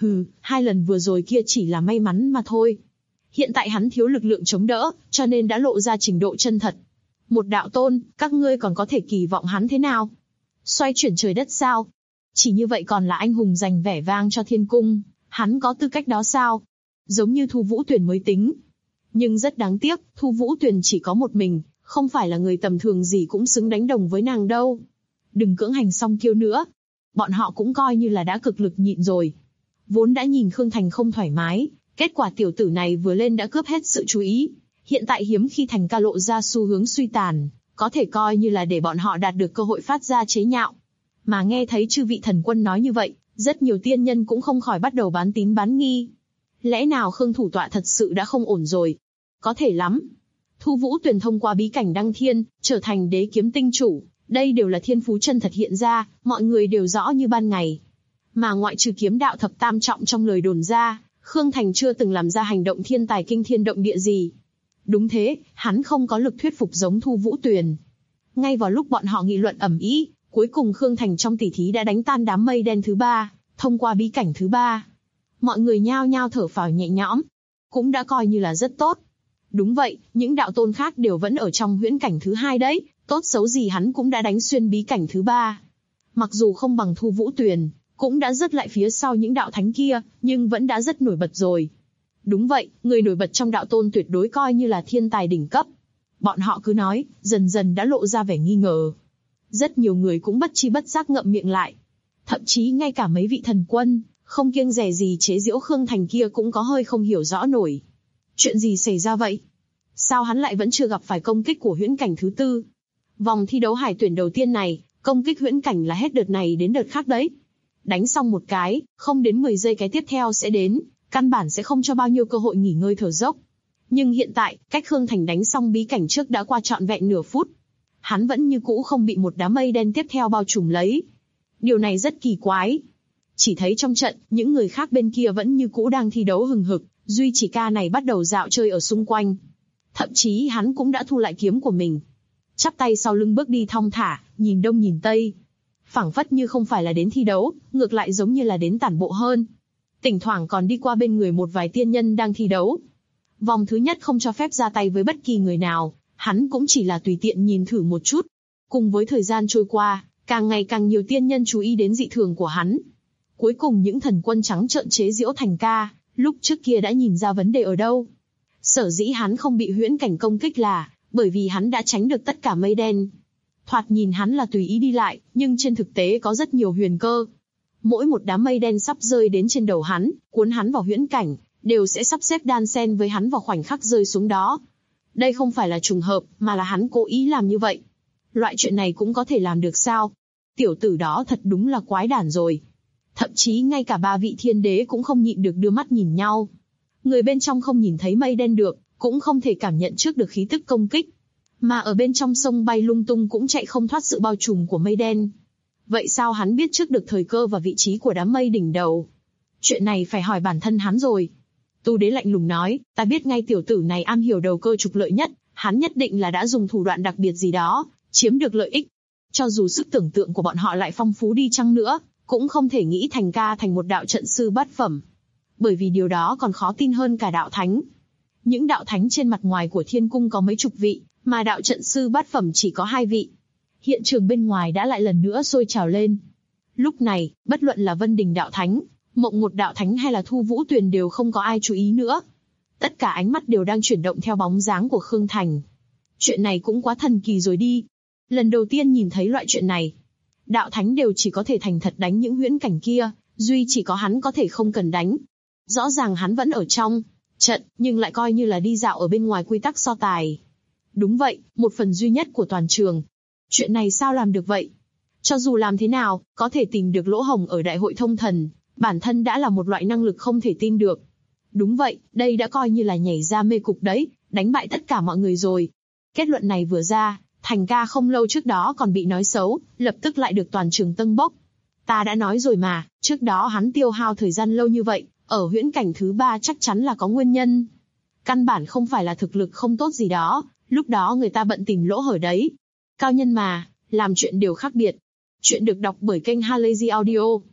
2 lần vừa rồi kia chỉ là may mắn mà thôi. Hiện tại hắn thiếu lực lượng chống đỡ, cho nên đã lộ ra trình độ chân thật. Một đạo tôn, các ngươi còn có thể kỳ vọng hắn thế nào? Xoay chuyển trời đất sao? Chỉ như vậy còn là anh hùng giành vẻ vang cho thiên cung, hắn có tư cách đó sao? Giống như Thu Vũ Tuyền mới tính. Nhưng rất đáng tiếc, Thu Vũ Tuyền chỉ có một mình, không phải là người tầm thường gì cũng xứng đánh đồng với nàng đâu. Đừng cưỡng hành song kiêu nữa. Bọn họ cũng coi như là đã cực lực nhịn rồi. Vốn đã nhìn Khương Thành không thoải mái, kết quả tiểu tử này vừa lên đã cướp hết sự chú ý. Hiện tại hiếm khi Thành ca lộ ra xu hướng suy tàn, có thể coi như là để bọn họ đạt được cơ hội phát ra chế nhạo. Mà nghe thấy chư vị thần quân nói như vậy, rất nhiều tiên nhân cũng không khỏi bắt đầu bán tín bán nghi. Lẽ nào Khương thủ tọa thật sự đã không ổn rồi? Có thể lắm. Thu Vũ Tuyền thông qua bí cảnh đăng thiên, trở thành đế kiếm tinh chủ, đây đều là thiên phú chân thật hiện ra, mọi người đều rõ như ban ngày. Mà ngoại trừ kiếm đạo thập tam trọng trong lời đồn ra, Khương Thành chưa từng làm ra hành động thiên tài kinh thiên động địa gì. Đúng thế, hắn không có lực thuyết phục giống Thu Vũ Tuyền. Ngay vào lúc bọn họ nghị luận ầm ĩ, cuối cùng Khương Thành trong tỷ thí đã đánh tan đám mây đen thứ 3, thông qua bí cảnh thứ 3. Mọi người nhao nhao thở phào nhẹ nhõm, cũng đã coi như là rất tốt. Đúng vậy, những đạo tôn khác đều vẫn ở trong huyễn cảnh thứ 2 đấy, tốt xấu gì hắn cũng đã đánh xuyên bí cảnh thứ 3. Mặc dù không bằng Thu Vũ Tuyền, cũng đã rớt lại phía sau những đạo thánh kia, nhưng vẫn đã rất nổi bật rồi. Đúng vậy, người nổi bật trong đạo tôn tuyệt đối coi như là thiên tài đỉnh cấp. Bọn họ cứ nói, dần dần đã lộ ra vẻ nghi ngờ. Rất nhiều người cũng bất chi bất giác ngậm miệng lại. Thậm chí ngay cả mấy vị thần quân, không kiêng dè gì chế giễu Khương Thành kia cũng có hơi không hiểu rõ nổi. Chuyện gì xảy ra vậy? Sao hắn lại vẫn chưa gặp phải công kích của huyễn cảnh thứ 4? Vòng thi đấu hải tuyển đầu tiên này, công kích huyễn cảnh là hết đợt này đến đợt khác đấy. Đánh xong một cái, không đến 10 giây cái tiếp theo sẽ đến, căn bản sẽ không cho bao nhiêu cơ hội nghỉ ngơi thở dốc. Nhưng hiện tại, cách Khương Thành đánh xong bí cảnh trước đã qua trọn vẹn nửa phút. Hắn vẫn như cũ không bị một đám mây đen tiếp theo bao trùm lấy. Điều này rất kỳ quái. Chỉ thấy trong trận, những người khác bên kia vẫn như cũ đang thi đấu hừng hực, duy chỉ ca này bắt đầu dạo chơi ở xung quanh. Thậm chí hắn cũng đã thu lại kiếm của mình. Chắp tay sau lưng bước đi thong thả, nhìn đông nhìn tây. Phảng phất như không phải là đến thi đấu, ngược lại giống như là đến tản bộ hơn. Thỉnh thoảng còn đi qua bên người một vài tiên nhân đang thi đấu. Vòng thứ nhất không cho phép ra tay với bất kỳ người nào, hắn cũng chỉ là tùy tiện nhìn thử một chút. Cùng với thời gian trôi qua, càng ngày càng nhiều tiên nhân chú ý đến dị thường của hắn. Cuối cùng những thần quân trắng trợn chế giễu Thành ca, lúc trước kia đã nhìn ra vấn đề ở đâu. Sở dĩ hắn không bị huyễn cảnh công kích là, bởi vì hắn đã tránh được tất cả mây đen. Thoạt nhìn hắn là tùy ý đi lại, nhưng trên thực tế có rất nhiều huyền cơ. Mỗi một đám mây đen sắp rơi đến trên đầu hắn, cuốn hắn vào huyễn cảnh, đều sẽ sắp xếp đan xen với hắn vào khoảnh khắc rơi xuống đó. Đây không phải là trùng hợp, mà là hắn cố ý làm như vậy. Loại chuyện này cũng có thể làm được sao? Tiểu tử đó thật đúng là quái đản rồi. Thậm chí ngay cả 3 vị thiên đế cũng không nhịn được đưa mắt nhìn nhau. Người bên trong không nhìn thấy mây đen được, cũng không thể cảm nhận trước được khí tức công kích. Mà ở bên trong sông bay lung tung cũng chạy không thoát sự bao trùm của mây đen. Vậy sao hắn biết trước được thời cơ và vị trí của đám mây đỉnh đầu? Chuyện này phải hỏi bản thân hắn rồi. Tu đế lạnh lùng nói, ta biết ngay tiểu tử này am hiểu đầu cơ trục lợi nhất, hắn nhất định là đã dùng thủ đoạn đặc biệt gì đó, chiếm được lợi ích. Cho dù sức tưởng tượng của bọn họ lại phong phú đi chăng nữa, cũng không thể nghĩ Thành ca thành một đạo trận sư bát phẩm. Bởi vì điều đó còn khó tin hơn cả đạo thánh. Những đạo thánh trên mặt ngoài của thiên cung có mấy chục vị, mà đạo trận sư bát phẩm chỉ có 2 vị. Hiện trường bên ngoài đã lại lần nữa sôi trào lên. Lúc này, bất luận là Vân Đình đạo thánh, Mộng Một đạo thánh hay là Thu Vũ Tuyền đều không có ai chú ý nữa. Tất cả ánh mắt đều đang chuyển động theo bóng dáng của Khương Thành. Chuyện này cũng quá thần kỳ rồi đi. Lần đầu tiên nhìn thấy loại chuyện này. Đạo thánh đều chỉ có thể thành thật đánh những huyễn cảnh kia, duy chỉ có hắn có thể không cần đánh. Rõ ràng hắn vẫn ở trong trận, nhưng lại coi như là đi dạo ở bên ngoài quy tắc so tài. Đúng vậy, một phần duy nhất của toàn trường. Chuyện này sao làm được vậy? Cho dù làm thế nào, có thể tìm được lỗ hổng ở đại hội thông thần, bản thân đã là một loại năng lực không thể tin được. Đúng vậy, đây đã coi như là nhảy ra mê cục đấy, đánh bại tất cả mọi người rồi. Kết luận này vừa ra, Thành ca không lâu trước đó còn bị nói xấu, lập tức lại được toàn trường tâng bốc. Ta đã nói rồi mà, trước đó hắn tiêu hao thời gian lâu như vậy, ở huyễn cảnh thứ 3 chắc chắn là có nguyên nhân. Căn bản không phải là thực lực không tốt gì đó, lúc đó người ta bận tìm lỗ hở đấy. Cao nhân mà, làm chuyện đều khác biệt. Chuyện được đọc bởi kênh Halazy Audio.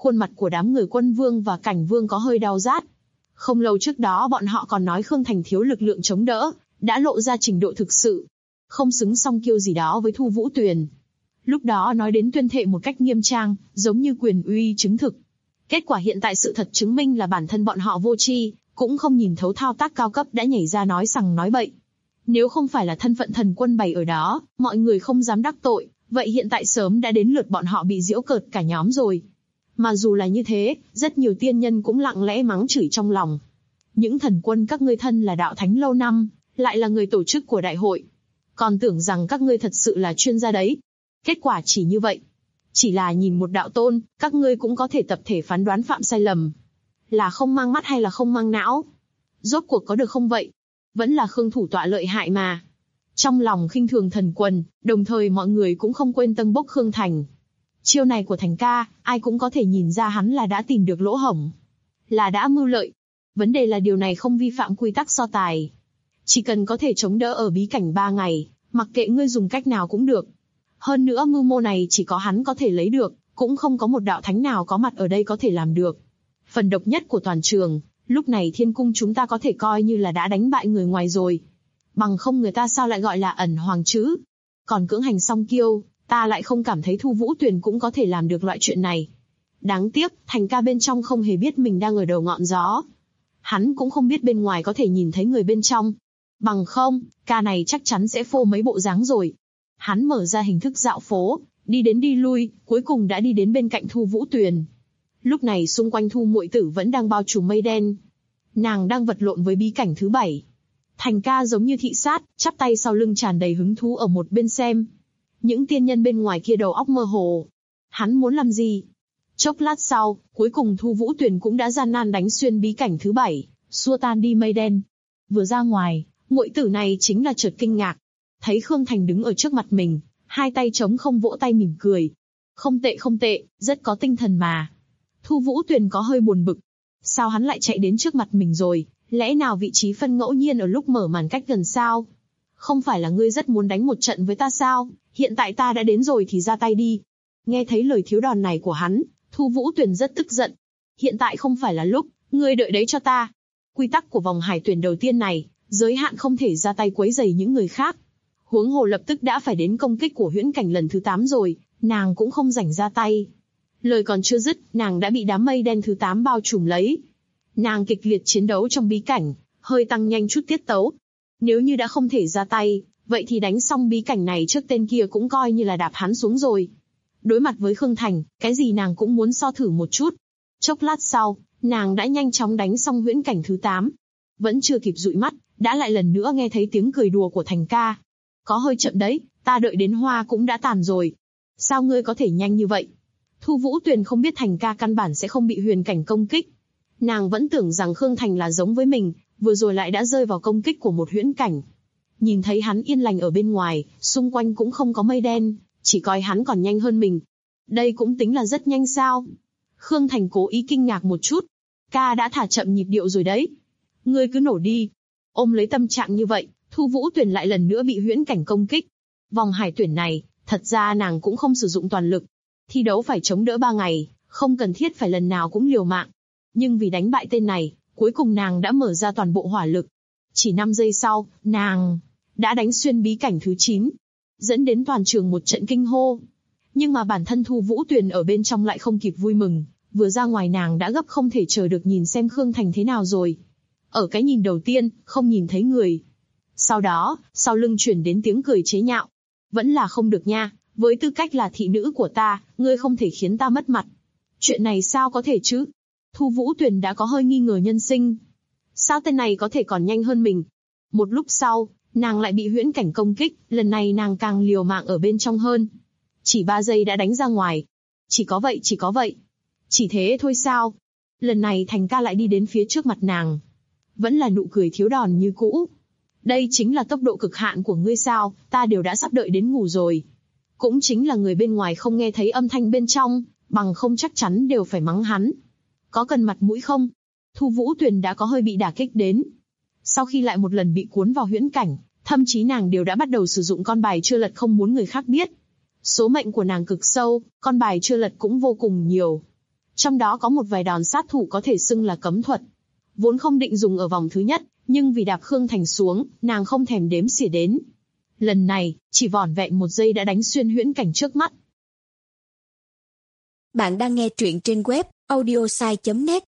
Khuôn mặt của đám người Quân Vương và Cảnh Vương có hơi đau rát. Không lâu trước đó bọn họ còn nói Khương Thành thiếu lực lượng chống đỡ, đã lộ ra trình độ thực sự. Không xứng song kiêu gì đó với Thu Vũ Tuyền. Lúc đó nói đến tuyên thệ một cách nghiêm trang, giống như quyền uy chứng thực. Kết quả hiện tại sự thật chứng minh là bản thân bọn họ vô tri, cũng không nhìn thấu thao tác cao cấp đã nhảy ra nói sằng nói bậy. Nếu không phải là thân phận thần quân bày ở đó, mọi người không dám đắc tội, vậy hiện tại sớm đã đến lượt bọn họ bị giễu cợt cả nhóm rồi. Mà dù là như thế, rất nhiều tiên nhân cũng lặng lẽ mắng chửi trong lòng. Những thần quân các ngươi thân là đạo thánh lâu năm, lại là người tổ chức của đại hội. Còn tưởng rằng các ngươi thật sự là chuyên gia đấy. Kết quả chỉ như vậy. Chỉ là nhìn một đạo tôn, các ngươi cũng có thể tập thể phán đoán phạm sai lầm. Là không mang mắt hay là không mang não? Rốt cuộc có được không vậy? Vẫn là Khương thủ tọa lợi hại mà. Trong lòng khinh thường thần quân, đồng thời mọi người cũng không quên tâng bốc Khương Thành. Chiêu này của Thành ca, ai cũng có thể nhìn ra hắn là đã tìm được lỗ hổng. Là đã mưu lợi. Vấn đề là điều này không vi phạm quy tắc so tài. Chỉ cần có thể chống đỡ ở bí cảnh 3 ngày, mặc kệ ngươi dùng cách nào cũng được. Hơn nữa mưu mô này chỉ có hắn có thể lấy được, cũng không có một đạo thánh nào có mặt ở đây có thể làm được. Phần độc nhất của toàn trường, lúc này thiên cung chúng ta có thể coi như là đã đánh bại người ngoài rồi. Bằng không người ta sao lại gọi là ẩn hoàng chứ? Còn cưỡng hành song kiêu, ta lại không cảm thấy Thu Vũ Tuyền cũng có thể làm được loại chuyện này. Đáng tiếc, Thành ca bên trong không hề biết mình đang ở đầu ngọn gió. Hắn cũng không biết bên ngoài có thể nhìn thấy người bên trong. Bằng không, ca này chắc chắn sẽ phô mấy bộ dáng rồi. Hắn mở ra hình thức dạo phố, đi đến đi lui, cuối cùng đã đi đến bên cạnh Thu Vũ Tuyền. Lúc này xung quanh Thu muội tử vẫn đang bao trùm mây đen. Nàng đang vật lộn với bí cảnh thứ 7. Thành ca giống như thị sát, chắp tay sau lưng tràn đầy hứng thú ở một bên xem. Những tiên nhân bên ngoài kia đầu óc mơ hồ. Hắn muốn làm gì? Chốc lát sau, cuối cùng Thu Vũ Tuyền cũng đã gian nan đánh xuyên bí cảnh thứ 7, xua tan đi mây đen. Vừa ra ngoài, muội tử này chính là chợt kinh ngạc. Thấy Khương Thành đứng ở trước mặt mình, hai tay trống không vỗ tay mỉm cười. Không tệ không tệ, rất có tinh thần mà. Thu Vũ Tuyền có hơi buồn bực. Sao hắn lại chạy đến trước mặt mình rồi, lẽ nào vị trí phân ngẫu nhiên ở lúc mở màn cách gần sao? Không phải là ngươi rất muốn đánh một trận với ta sao? Hiện tại ta đã đến rồi thì ra tay đi. Nghe thấy lời thiếu đòn này của hắn, Thu Vũ Tuyền rất tức giận. Hiện tại không phải là lúc, ngươi đợi đấy cho ta. Quy tắc của vòng hải tuyển đầu tiên này, giới hạn không thể ra tay quấy rầy những người khác. Huống hồ lập tức đã phải đến công kích của huyễn cảnh lần thứ 8 rồi, nàng cũng không rảnh ra tay. Lời còn chưa dứt, nàng đã bị đám mây đen thứ 8 bao trùm lấy. Nàng kịch liệt chiến đấu trong bí cảnh, hơi tăng nhanh chút tiết tấu. Nếu như đã không thể ra tay, vậy thì đánh xong bí cảnh này trước tên kia cũng coi như là đạp hắn xuống rồi. Đối mặt với Khương Thành, cái gì nàng cũng muốn so thử một chút. Chốc lát sau, nàng đã nhanh chóng đánh xong huyễn cảnh thứ 8. Vẫn chưa kịp dụi mắt, đã lại lần nữa nghe thấy tiếng cười đùa của Thành ca. Có hơi chậm đấy, ta đợi đến hoa cũng đã tàn rồi. Sao ngươi có thể nhanh như vậy? Thu Vũ Tuyền không biết Thành ca căn bản sẽ không bị huyền cảnh công kích. Nàng vẫn tưởng rằng Khương Thành là giống với mình, vừa rồi lại đã rơi vào công kích của một huyễn cảnh. Nhìn thấy hắn yên lành ở bên ngoài, xung quanh cũng không có mây đen, chỉ coi hắn còn nhanh hơn mình. Đây cũng tính là rất nhanh sao? Khương Thành cố ý kinh ngạc một chút. Ca đã thả chậm nhịp điệu rồi đấy. Ngươi cứ nổ đi. Ôm lấy tâm trạng như vậy, Thu Vũ Tuyền lại lần nữa bị huyễn cảnh công kích. Vòng hải tuyển này, thật ra nàng cũng không sử dụng toàn lực. Thi đấu phải chống đỡ 3 ngày, không cần thiết phải lần nào cũng liều mạng. Nhưng vì đánh bại tên này, cuối cùng nàng đã mở ra toàn bộ hỏa lực. Chỉ 5 giây sau, nàng đã đánh xuyên bí cảnh thứ 9, dẫn đến toàn trường một trận kinh hô. Nhưng mà bản thân Thu Vũ Tuyền ở bên trong lại không kịp vui mừng, vừa ra ngoài nàng đã gấp không thể chờ được nhìn xem Khương Thành thế nào rồi. Ở cái nhìn đầu tiên, không nhìn thấy người. Sau đó, sau lưng chuyển đến tiếng cười chế nhạo. Vẫn là không được nha, với tư cách là thị nữ của ta, ngươi không thể khiến ta mất mặt. Chuyện này sao có thể chứ? Thu Vũ Tuyền đã có hơi nghi ngờ nhân sinh. Sao tên này có thể còn nhanh hơn mình? Một lúc sau, nàng lại bị huyễn cảnh công kích, lần này nàng càng liều mạng ở bên trong hơn. Chỉ 3 giây đã đánh ra ngoài. Chỉ có vậy, chỉ có vậy. Chỉ thế thôi sao? Lần này Thành ca lại đi đến phía trước mặt nàng. Vẫn là nụ cười thiếu đòn như cũ. Đây chính là tốc độ cực hạn của ngươi sao, ta đều đã sắp đợi đến ngủ rồi. Cũng chính là người bên ngoài không nghe thấy âm thanh bên trong, bằng không chắc chắn đều phải mắng hắn. Có cần mặt mũi không? Thu Vũ Tuyền đã có hơi bị đả kích đến. Sau khi lại một lần bị cuốn vào huyễn cảnh, thậm chí nàng đều đã bắt đầu sử dụng con bài chưa lật không muốn người khác biết. Số mệnh của nàng cực sâu, con bài chưa lật cũng vô cùng nhiều. Trong đó có một vài đòn sát thủ có thể xưng là cấm thuật. Vốn không định dùng ở vòng thứ nhất, nhưng vì đạp Khương Thành xuống, nàng không thèm đếm xỉa đến. Lần này, chỉ vỏn vẹn 1 giây đã đánh xuyên huyễn cảnh trước mắt. Bạn đang nghe truyện trên web audiosai.net.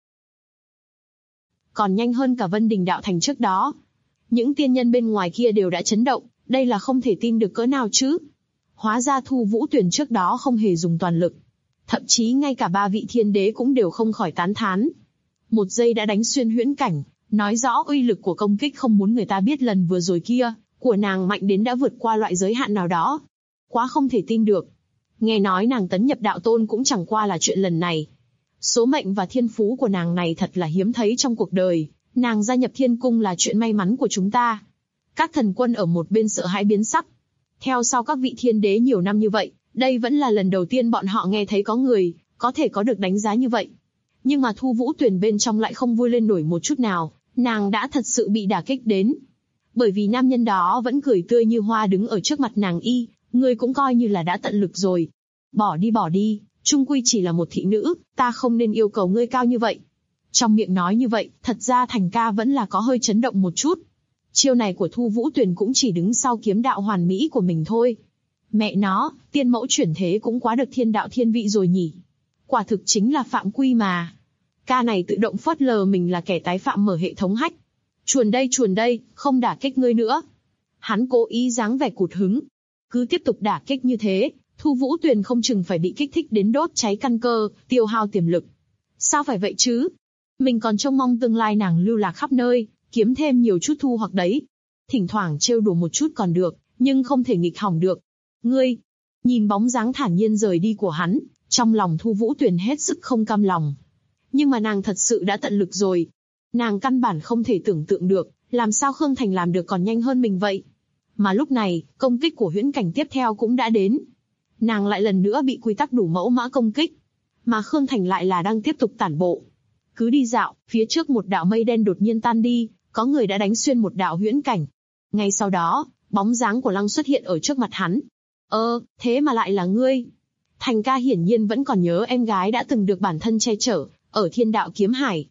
Còn nhanh hơn cả Vân Đình Đạo Thành trước đó. Những tiên nhân bên ngoài kia đều đã chấn động, đây là không thể tin được cỡ nào chứ. Hóa ra Thu Vũ Tuyền trước đó không hề dùng toàn lực. Thậm chí ngay cả 3 vị thiên đế cũng đều không khỏi tán thán. 1 giây đã đánh xuyên huyễn cảnh, nói rõ uy lực của công kích không muốn người ta biết lần vừa rồi kia, của nàng mạnh đến đã vượt qua loại giới hạn nào đó. Quá không thể tin được. Nghe nói nàng tấn nhập đạo tôn cũng chẳng qua là chuyện lần này. Số mệnh và thiên phú của nàng này thật là hiếm thấy trong cuộc đời, nàng gia nhập thiên cung là chuyện may mắn của chúng ta. Các thần quân ở một bên sợ hãi biến sắc. Theo sau các vị thiên đế nhiều năm như vậy, đây vẫn là lần đầu tiên bọn họ nghe thấy có người có thể có được đánh giá như vậy. Nhưng mà Thu Vũ Tuyền bên trong lại không vui lên nổi một chút nào, nàng đã thật sự bị đả kích đến. Bởi vì nam nhân đó vẫn cười tươi như hoa đứng ở trước mặt nàng y, ngươi cũng coi như là đã tận lực rồi. Bỏ đi, chung quy chỉ là một thị nữ, ta không nên yêu cầu ngươi cao như vậy. Trong miệng nói như vậy, thật ra Thành ca vẫn là có hơi chấn động một chút. Chiêu này của Thu Vũ Tuyền cũng chỉ đứng sau kiếm đạo hoàn mỹ của mình thôi. Mẹ nó, tiên mẫu chuyển thế cũng quá được thiên đạo thiên vị rồi nhỉ. Quả thực chính là phạm quy mà. Ca này tự động phớt lờ mình là kẻ tái phạm mở hệ thống hack. Chuồn đây, không đả kích ngươi nữa. Hắn cố ý dáng vẻ cụt hứng. Cứ tiếp tục đả kích như thế, Thu Vũ Tuyền không chừng phải bị kích thích đến đốt cháy căn cơ, tiêu hao tiềm lực. Sao phải vậy chứ? Mình còn trông mong tương lai nàng lưu lạc khắp nơi, kiếm thêm nhiều chút thu hoặc đấy. Thỉnh thoảng trêu đùa một chút còn được, nhưng không thể nghịch hỏng được. Ngươi, nhìn bóng dáng thản nhiên rời đi của hắn, trong lòng Thu Vũ Tuyền hết sức không cam lòng. Nhưng mà nàng thật sự đã tận lực rồi. Nàng căn bản không thể tưởng tượng được, làm sao Khương Thành làm được còn nhanh hơn mình vậy. Mà lúc này, công kích của huyễn cảnh tiếp theo cũng đã đến. Nàng lại lần nữa bị quy tắc đủ mẫu mã công kích. Mà Khương Thành lại là đang tiếp tục tản bộ. Cứ đi dạo, phía trước một đạo mây đen đột nhiên tan đi, có người đã đánh xuyên một đạo huyễn cảnh. Ngay sau đó, bóng dáng của Lăng xuất hiện ở trước mặt hắn. Thế mà lại là ngươi. Thành ca hiển nhiên vẫn còn nhớ em gái đã từng được bản thân che chở, ở thiên đạo kiếm hải.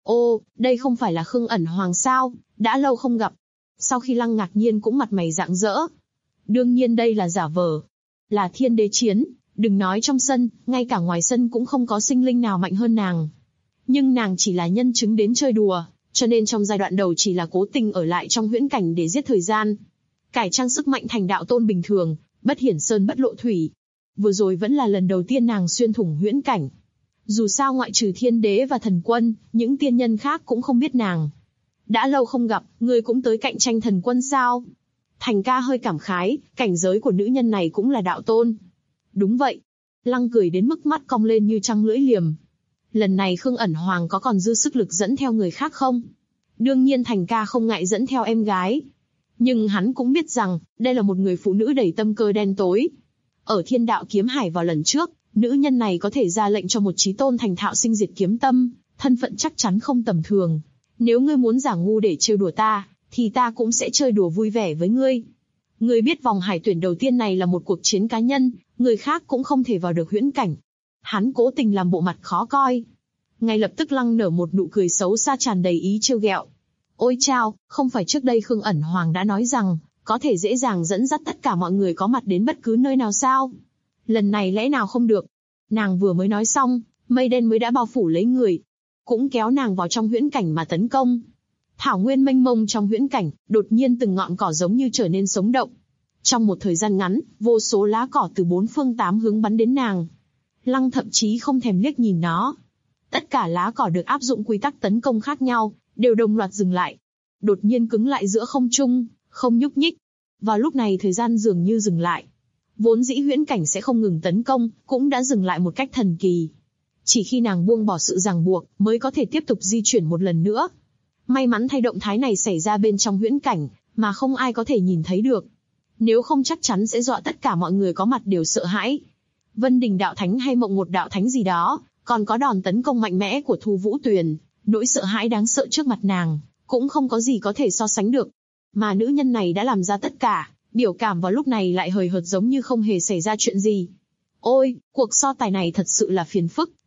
Đây không phải là Khương Ẩn Hoàng sao, đã lâu không gặp. Sau khi Lăng ngạc nhiên cũng mặt mày rạng rỡ. Đương nhiên đây là giả vờ. Là thiên đế chiến, đừng nói trong sân, ngay cả ngoài sân cũng không có sinh linh nào mạnh hơn nàng. Nhưng nàng chỉ là nhân chứng đến chơi đùa, cho nên trong giai đoạn đầu chỉ là cố tình ở lại trong huyễn cảnh để giết thời gian. Cải trang sức mạnh thành đạo tôn bình thường, bất hiển sơn bất lộ thủy. Vừa rồi vẫn là lần đầu tiên nàng xuyên thủng huyễn cảnh. Dù sao ngoại trừ thiên đế và thần quân, những tiên nhân khác cũng không biết nàng. Đã lâu không gặp, ngươi cũng tới cạnh tranh thần quân sao? Thành ca hơi cảm khái, cảnh giới của nữ nhân này cũng là đạo tôn. Đúng vậy. Lăng cười đến mức mắt cong lên như trăng lưỡi liềm. Lần này Khương Ẩn Hoàng có còn dư sức lực dẫn theo người khác không? Đương nhiên Thành ca không ngại dẫn theo em gái. Nhưng hắn cũng biết rằng, đây là một người phụ nữ đầy tâm cơ đen tối. Ở thiên đạo kiếm hải vào lần trước, nữ nhân này có thể ra lệnh cho một chí tôn thành thạo sinh diệt kiếm tâm, thân phận chắc chắn không tầm thường. Nếu ngươi muốn giả ngu để trêu đùa ta, thì ta cũng sẽ chơi đùa vui vẻ với ngươi. Ngươi biết vòng hải tuyển đầu tiên này là một cuộc chiến cá nhân, người khác cũng không thể vào được huyễn cảnh. Hắn cố tình làm bộ mặt khó coi. Ngay lập tức Lăng nở một nụ cười xấu xa tràn đầy ý trêu ghẹo. Ôi chao, không phải trước đây Khương Ẩn Hoàng đã nói rằng, có thể dễ dàng dẫn dắt tất cả mọi người có mặt đến bất cứ nơi nào sao? Lần này lẽ nào không được? Nàng vừa mới nói xong, mây đen mới đã bao phủ lấy người. Cũng kéo nàng vào trong huyễn cảnh mà tấn công. Thảo nguyên mênh mông trong huyễn cảnh, đột nhiên từng ngọn cỏ giống như trở nên sống động. Trong một thời gian ngắn, vô số lá cỏ từ 4 phương 8 hướng bắn đến nàng. Lăng thậm chí không thèm liếc nhìn nó. Tất cả lá cỏ được áp dụng quy tắc tấn công khác nhau, đều đồng loạt dừng lại. Đột nhiên cứng lại giữa không trung, không nhúc nhích. Vào lúc này thời gian dường như dừng lại. Vốn dĩ huyễn cảnh sẽ không ngừng tấn công, cũng đã dừng lại một cách thần kỳ. Chỉ khi nàng buông bỏ sự ràng buộc, mới có thể tiếp tục di chuyển một lần nữa. May mắn thay động thái này xảy ra bên trong huyễn cảnh, mà không ai có thể nhìn thấy được. Nếu không chắc chắn sẽ dọa tất cả mọi người có mặt đều sợ hãi. Vân Đình đạo thánh hay Mộng một đạo thánh gì đó, còn có đòn tấn công mạnh mẽ của Thu Vũ Tuyền, nỗi sợ hãi đáng sợ trước mặt nàng, cũng không có gì có thể so sánh được. Mà nữ nhân này đã làm ra tất cả, biểu cảm vào lúc này lại hời hợt giống như không hề xảy ra chuyện gì. Ôi, cuộc so tài này thật sự là phiền phức,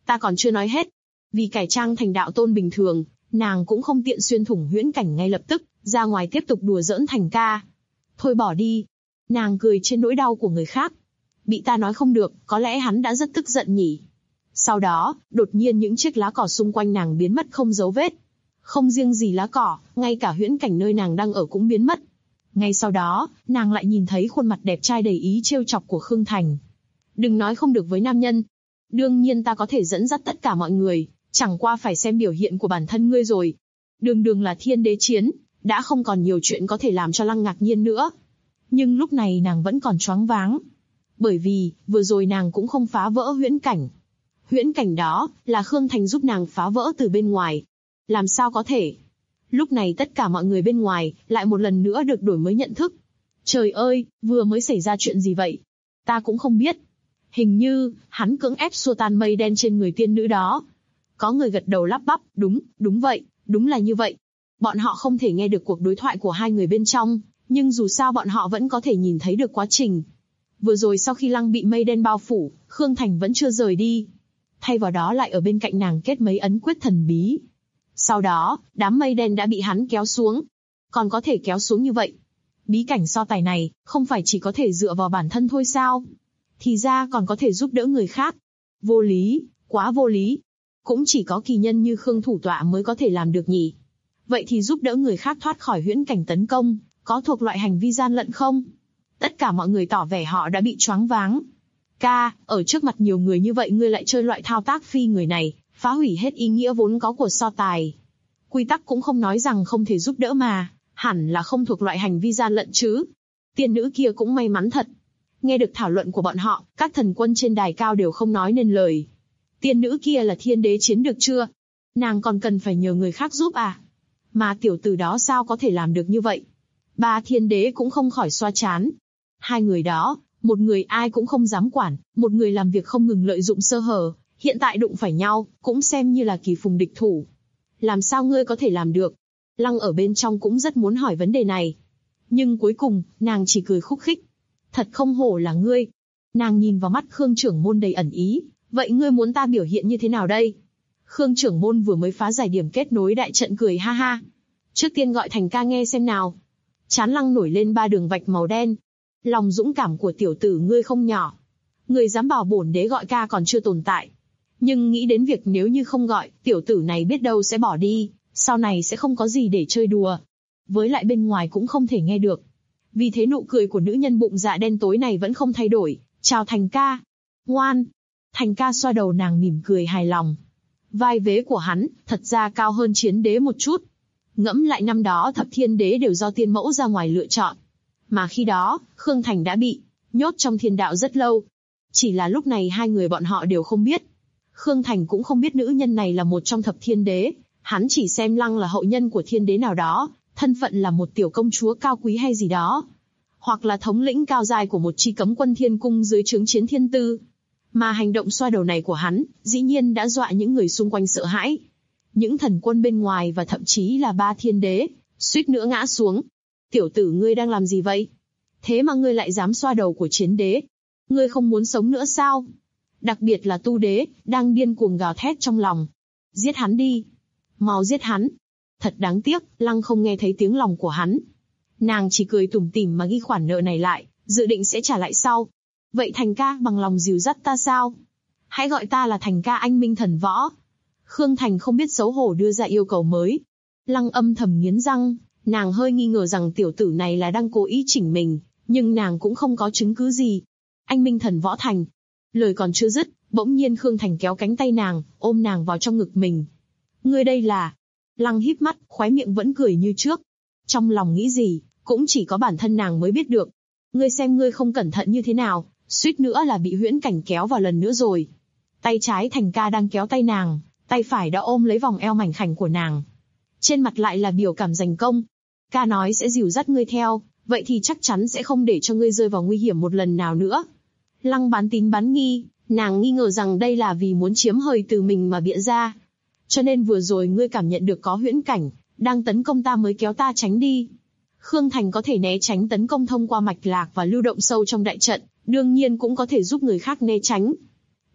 Ta còn chưa nói hết. Vì cải trang thành đạo tôn bình thường, nàng cũng không tiện xuyên thủng huyễn cảnh ngay lập tức, ra ngoài tiếp tục đùa giỡn Thành ca. Thôi bỏ đi. Nàng cười trên nỗi đau của người khác. Bị ta nói không được, có lẽ hắn đã rất tức giận nhỉ. Sau đó, đột nhiên những chiếc lá cỏ xung quanh nàng biến mất không dấu vết. Không riêng gì lá cỏ, ngay cả huyễn cảnh nơi nàng đang ở cũng biến mất. Ngay sau đó, nàng lại nhìn thấy khuôn mặt đẹp trai đầy ý trêu chọc của Khương Thành. Đừng nói không được với nam nhân. Đương nhiên ta có thể dẫn dắt tất cả mọi người, chẳng qua phải xem biểu hiện của bản thân ngươi rồi. Đường đường là thiên đế chiến, đã không còn nhiều chuyện có thể làm cho Lăng ngạc nhiên nữa. Nhưng lúc này nàng vẫn còn choáng váng. Bởi vì, vừa rồi nàng cũng không phá vỡ huyễn cảnh. Huyễn cảnh đó, là Khương Thành giúp nàng phá vỡ từ bên ngoài. Làm sao có thể? Lúc này tất cả mọi người bên ngoài, lại một lần nữa được đổi mới nhận thức. Trời ơi, vừa mới xảy ra chuyện gì vậy? Ta cũng không biết. Hình như, hắn cưỡng ép xua tan mây đen trên người tiên nữ đó. Có người gật đầu lắp bắp, đúng vậy, đúng là như vậy. Bọn họ không thể nghe được cuộc đối thoại của hai người bên trong, nhưng dù sao bọn họ vẫn có thể nhìn thấy được quá trình. Vừa rồi sau khi Lăng bị mây đen bao phủ, Khương Thành vẫn chưa rời đi. Thay vào đó lại ở bên cạnh nàng kết mấy ấn quyết thần bí. Sau đó, đám mây đen đã bị hắn kéo xuống. Còn có thể kéo xuống như vậy. Bí cảnh so tài này, không phải chỉ có thể dựa vào bản thân thôi sao? Thì ra còn có thể giúp đỡ người khác. Vô lý, quá vô lý. Cũng chỉ có kỳ nhân như Khương thủ tọa mới có thể làm được nhỉ. Vậy thì giúp đỡ người khác thoát khỏi huyễn cảnh tấn công, có thuộc loại hành vi gian lận không? Tất cả mọi người tỏ vẻ họ đã bị choáng váng. Ca, ở trước mặt nhiều người như vậy ngươi lại chơi loại thao tác phi người này, phá hủy hết ý nghĩa vốn có của so tài. Quy tắc cũng không nói rằng không thể giúp đỡ mà, hẳn là không thuộc loại hành vi gian lận chứ. Tiên nữ kia cũng may mắn thật. Nghe được thảo luận của bọn họ, các thần quân trên đài cao đều không nói nên lời. Tiên nữ kia là thiên đế chiến được chưa? Nàng còn cần phải nhờ người khác giúp à? Mà tiểu tử đó sao có thể làm được như vậy? Ba thiên đế cũng không khỏi xoa trán. Hai người đó, một người ai cũng không dám quản, một người làm việc không ngừng lợi dụng sơ hở, hiện tại đụng phải nhau, cũng xem như là kỳ phùng địch thủ. Làm sao ngươi có thể làm được? Lăng ở bên trong cũng rất muốn hỏi vấn đề này. Nhưng cuối cùng, nàng chỉ cười khúc khích. Thật không hổ là ngươi. Nàng nhìn vào mắt Khương trưởng môn đầy ẩn ý. Vậy ngươi muốn ta biểu hiện như thế nào đây? Khương trưởng môn vừa mới phá giải điểm kết nối đại trận cười ha ha. Trước tiên gọi Thành ca nghe xem nào. Trán Lăng nổi lên 3 đường vạch màu đen. Lòng dũng cảm của tiểu tử ngươi không nhỏ. Ngươi dám bảo bổn đế gọi ca còn chưa tồn tại. Nhưng nghĩ đến việc nếu như không gọi, tiểu tử này biết đâu sẽ bỏ đi, sau này sẽ không có gì để chơi đùa. Với lại bên ngoài cũng không thể nghe được. Vì thế nụ cười của nữ nhân bụng dạ đen tối này vẫn không thay đổi. Chào Thành ca. Ngoan. Thành ca xoa đầu nàng mỉm cười hài lòng. Vai vế của hắn, thật ra cao hơn chiến đế một chút. Ngẫm lại năm đó thập thiên đế đều do tiên mẫu ra ngoài lựa chọn. Mà khi đó, Khương Thành đã bị nhốt trong thiên đạo rất lâu. Chỉ là lúc này hai người bọn họ đều không biết. Khương Thành cũng không biết nữ nhân này là một trong thập thiên đế. Hắn chỉ xem Lăng là hậu nhân của thiên đế nào đó, thân phận là một tiểu công chúa cao quý hay gì đó. Hoặc là thống lĩnh cao dài của một chi cấm quân thiên cung dưới trướng chiến thiên tư. Mà hành động xoa đầu này của hắn, dĩ nhiên đã dọa những người xung quanh sợ hãi. Những thần quân bên ngoài và thậm chí là 3 thiên đế, suýt nữa ngã xuống. Tiểu tử ngươi đang làm gì vậy? Thế mà ngươi lại dám xoa đầu của chiến đế? Ngươi không muốn sống nữa sao? Đặc biệt là tu đế, đang điên cuồng gào thét trong lòng. Giết hắn đi! Mau giết hắn! Thật đáng tiếc, Lăng không nghe thấy tiếng lòng của hắn. Nàng chỉ cười tủm tỉm mà ghi khoản nợ này lại, dự định sẽ trả lại sau. Vậy Thành ca bằng lòng dìu dắt ta sao? Hãy gọi ta là Thành ca anh minh thần võ. Khương Thành không biết xấu hổ đưa ra yêu cầu mới. Lăng âm thầm nghiến răng, nàng hơi nghi ngờ rằng tiểu tử này là đang cố ý chỉnh mình, nhưng nàng cũng không có chứng cứ gì. Anh minh thần võ Thành. Lời còn chưa dứt, bỗng nhiên Khương Thành kéo cánh tay nàng, ôm nàng vào trong ngực mình. Ngươi đây là... Lăng híp mắt, khóe miệng vẫn cười như trước. Trong lòng nghĩ gì, cũng chỉ có bản thân nàng mới biết được. Ngươi xem ngươi không cẩn thận như thế nào, suýt nữa là bị huyễn cảnh kéo vào lần nữa rồi. Tay trái Thành ca đang kéo tay nàng, tay phải đã ôm lấy vòng eo mảnh khảnh của nàng. Trên mặt lại là biểu cảm giành công. Ca nói sẽ dìu dắt ngươi theo, vậy thì chắc chắn sẽ không để cho ngươi rơi vào nguy hiểm một lần nào nữa. Lăng bán tín bán nghi, nàng nghi ngờ rằng đây là vì muốn chiếm hời từ mình mà bịa ra. Cho nên vừa rồi ngươi cảm nhận được có huyễn cảnh, đang tấn công ta mới kéo ta tránh đi. Khương Thành có thể né tránh tấn công thông qua mạch lạc và lưu động sâu trong đại trận, đương nhiên cũng có thể giúp người khác né tránh.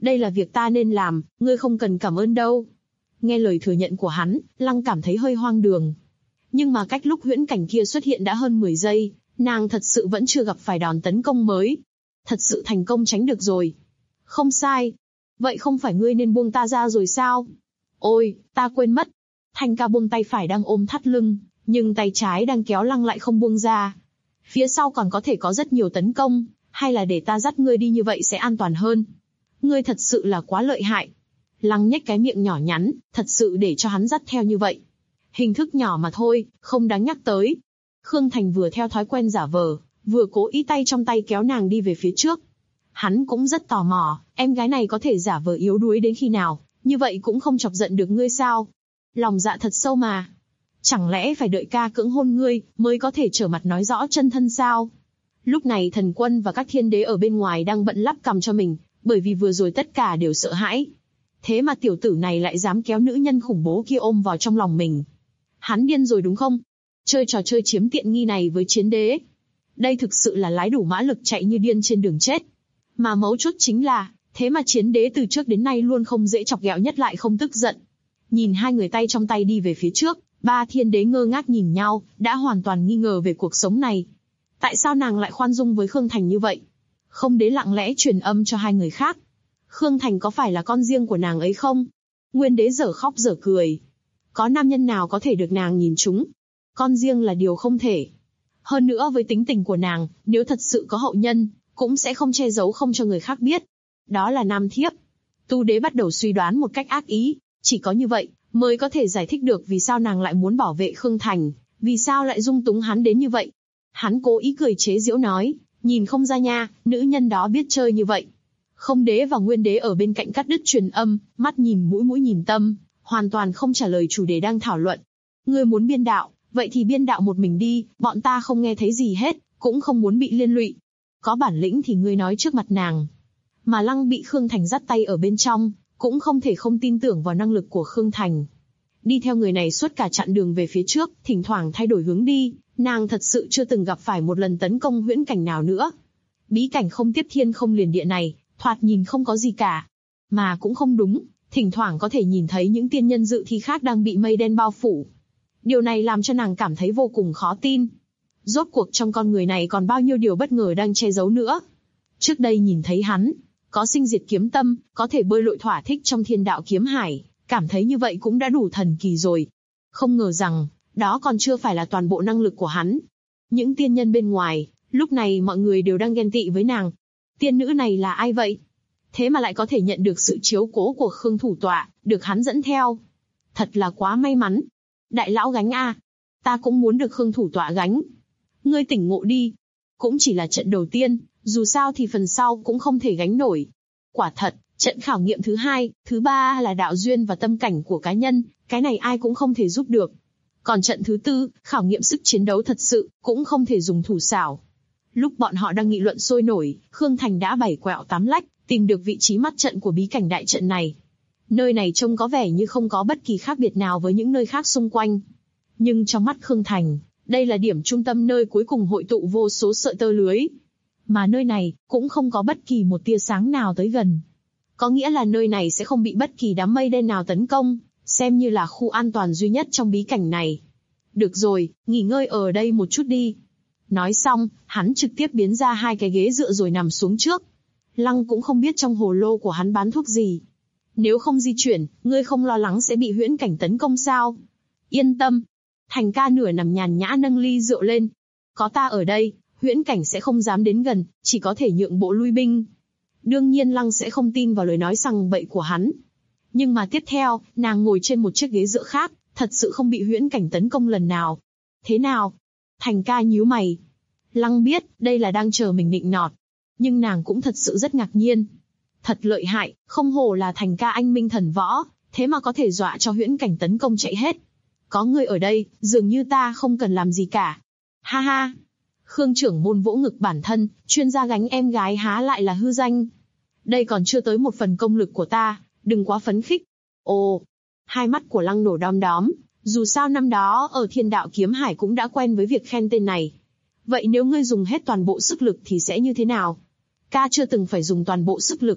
Đây là việc ta nên làm, ngươi không cần cảm ơn đâu. Nghe lời thừa nhận của hắn, Lăng cảm thấy hơi hoang đường. Nhưng mà cách lúc huyễn cảnh kia xuất hiện đã hơn 10 giây, nàng thật sự vẫn chưa gặp phải đòn tấn công mới. Thật sự thành công tránh được rồi. Không sai. Vậy không phải ngươi nên buông ta ra rồi sao? Ôi, ta quên mất. Thành ca buông tay phải đang ôm thắt lưng, nhưng tay trái đang kéo Lăng lại không buông ra. Phía sau còn có thể có rất nhiều tấn công, hay là để ta dắt ngươi đi như vậy sẽ an toàn hơn. Ngươi thật sự là quá lợi hại. Lăng nhếch cái miệng nhỏ nhắn, thật sự để cho hắn dắt theo như vậy. Hình thức nhỏ mà thôi, không đáng nhắc tới. Khương Thành vừa theo thói quen giả vờ, vừa cố ý tay trong tay kéo nàng đi về phía trước. Hắn cũng rất tò mò, em gái này có thể giả vờ yếu đuối đến khi nào, như vậy cũng không chọc giận được ngươi sao? Lòng dạ thật sâu mà. Chẳng lẽ phải đợi ca cưỡng hôn ngươi, mới có thể trở mặt nói rõ chân thân sao? Lúc này Thần Quân và các thiên đế ở bên ngoài đang bận lắp cằm cho mình, bởi vì vừa rồi tất cả đều sợ hãi. Thế mà tiểu tử này lại dám kéo nữ nhân khủng bố kia ôm vào trong lòng mình. Hắn điên rồi đúng không? Chơi trò chơi chiếm tiện nghi này với chiến đế. Đây thực sự là lái đủ mã lực chạy như điên trên đường chết. Mà mấu chốt chính là, thế mà chiến đế từ trước đến nay luôn không dễ chọc ghẹo nhất lại không tức giận. Nhìn hai người tay trong tay đi về phía trước, ba thiên đế ngơ ngác nhìn nhau, đã hoàn toàn nghi ngờ về cuộc sống này. Tại sao nàng lại khoan dung với Khương Thành như vậy? Không đế lặng lẽ truyền âm cho hai người khác. Khương Thành có phải là con riêng của nàng ấy không? Nguyên đế dở khóc dở cười. Có nam nhân nào có thể được nàng nhìn trúng? Con riêng là điều không thể. Hơn nữa với tính tình của nàng, nếu thật sự có hậu nhân, cũng sẽ không che giấu không cho người khác biết. Đó là nam thiếp. Tu đế bắt đầu suy đoán một cách ác ý. Chỉ có như vậy, mới có thể giải thích được vì sao nàng lại muốn bảo vệ Khương Thành, vì sao lại dung túng hắn đến như vậy. Hắn cố ý cười chế giễu nói, nhìn không ra nha, nữ nhân đó biết chơi như vậy. Không đế và Nguyên đế ở bên cạnh cắt đứt truyền âm, mắt nhìn mũi mũi nhìn tâm, hoàn toàn không trả lời chủ đề đang thảo luận. Ngươi muốn biên đạo, vậy thì biên đạo một mình đi, bọn ta không nghe thấy gì hết, cũng không muốn bị liên lụy. Có bản lĩnh thì ngươi nói trước mặt nàng. Mà Lăng bị Khương Thành dắt tay ở bên trong, cũng không thể không tin tưởng vào năng lực của Khương Thành. Đi theo người này suốt cả chặng đường về phía trước, thỉnh thoảng thay đổi hướng đi, nàng thật sự chưa từng gặp phải một lần tấn công huyễn cảnh nào nữa. Bí cảnh không tiếp thiên không liền địa này, thoạt nhìn không có gì cả. Mà cũng không đúng, thỉnh thoảng có thể nhìn thấy những tiên nhân dự thi khác đang bị mây đen bao phủ. Điều này làm cho nàng cảm thấy vô cùng khó tin. Rốt cuộc trong con người này còn bao nhiêu điều bất ngờ đang che giấu nữa. Trước đây nhìn thấy hắn, có sinh diệt kiếm tâm, có thể bơi lội thỏa thích trong thiên đạo kiếm hải, cảm thấy như vậy cũng đã đủ thần kỳ rồi. Không ngờ rằng, đó còn chưa phải là toàn bộ năng lực của hắn. Những tiên nhân bên ngoài, lúc này mọi người đều đang ghen tị với nàng. Tiên nữ này là ai vậy? Thế mà lại có thể nhận được sự chiếu cố của Khương thủ tọa, được hắn dẫn theo. Thật là quá may mắn. Đại lão gánh a, ta cũng muốn được Khương thủ tọa gánh. Ngươi tỉnh ngộ đi. Cũng chỉ là trận đầu tiên, dù sao thì phần sau cũng không thể gánh nổi. Quả thật, trận khảo nghiệm thứ hai, thứ ba là đạo duyên và tâm cảnh của cá nhân, cái này ai cũng không thể giúp được. Còn trận thứ tư, khảo nghiệm sức chiến đấu thật sự, cũng không thể dùng thủ xảo. Lúc bọn họ đang nghị luận sôi nổi, Khương Thành đã bảy quẹo tám lách, tìm được vị trí mắt trận của bí cảnh đại trận này. Nơi này trông có vẻ như không có bất kỳ khác biệt nào với những nơi khác xung quanh. Nhưng trong mắt Khương Thành, đây là điểm trung tâm nơi cuối cùng hội tụ vô số sợi tơ lưới. Mà nơi này, cũng không có bất kỳ một tia sáng nào tới gần. Có nghĩa là nơi này sẽ không bị bất kỳ đám mây đen nào tấn công, xem như là khu an toàn duy nhất trong bí cảnh này. Được rồi, nghỉ ngơi ở đây một chút đi. Nói xong, hắn trực tiếp biến ra hai cái ghế dựa rồi nằm xuống trước. Lăng cũng không biết trong hồ lô của hắn bán thuốc gì. Nếu không di chuyển, ngươi không lo lắng sẽ bị huyễn cảnh tấn công sao? Yên tâm. Thành ca nửa nằm nhàn nhã nâng ly rượu lên. Có ta ở đây, huyễn cảnh sẽ không dám đến gần, chỉ có thể nhượng bộ lui binh. Đương nhiên Lăng sẽ không tin vào lời nói sằng bậy của hắn. Nhưng mà tiếp theo, nàng ngồi trên một chiếc ghế dựa khác, thật sự không bị huyễn cảnh tấn công lần nào. Thế nào? Thành ca nhíu mày. Lăng biết, đây là đang chờ mình nịnh nọt. Nhưng nàng cũng thật sự rất ngạc nhiên. Thật lợi hại, không hổ là Thành ca anh minh thần võ, thế mà có thể dọa cho huyễn cảnh tấn công chạy hết. Có người ở đây, dường như ta không cần làm gì cả. Ha ha. Khương trưởng môn vỗ ngực bản thân, chuyên gia gánh em gái há lại là hư danh. Đây còn chưa tới một phần công lực của ta, đừng quá phấn khích. Ồ, hai mắt của Lăng nổ đom đóm, dù sao năm đó ở thiên đạo kiếm hải cũng đã quen với việc khen tên này. Vậy nếu ngươi dùng hết toàn bộ sức lực thì sẽ như thế nào? Ca chưa từng phải dùng toàn bộ sức lực.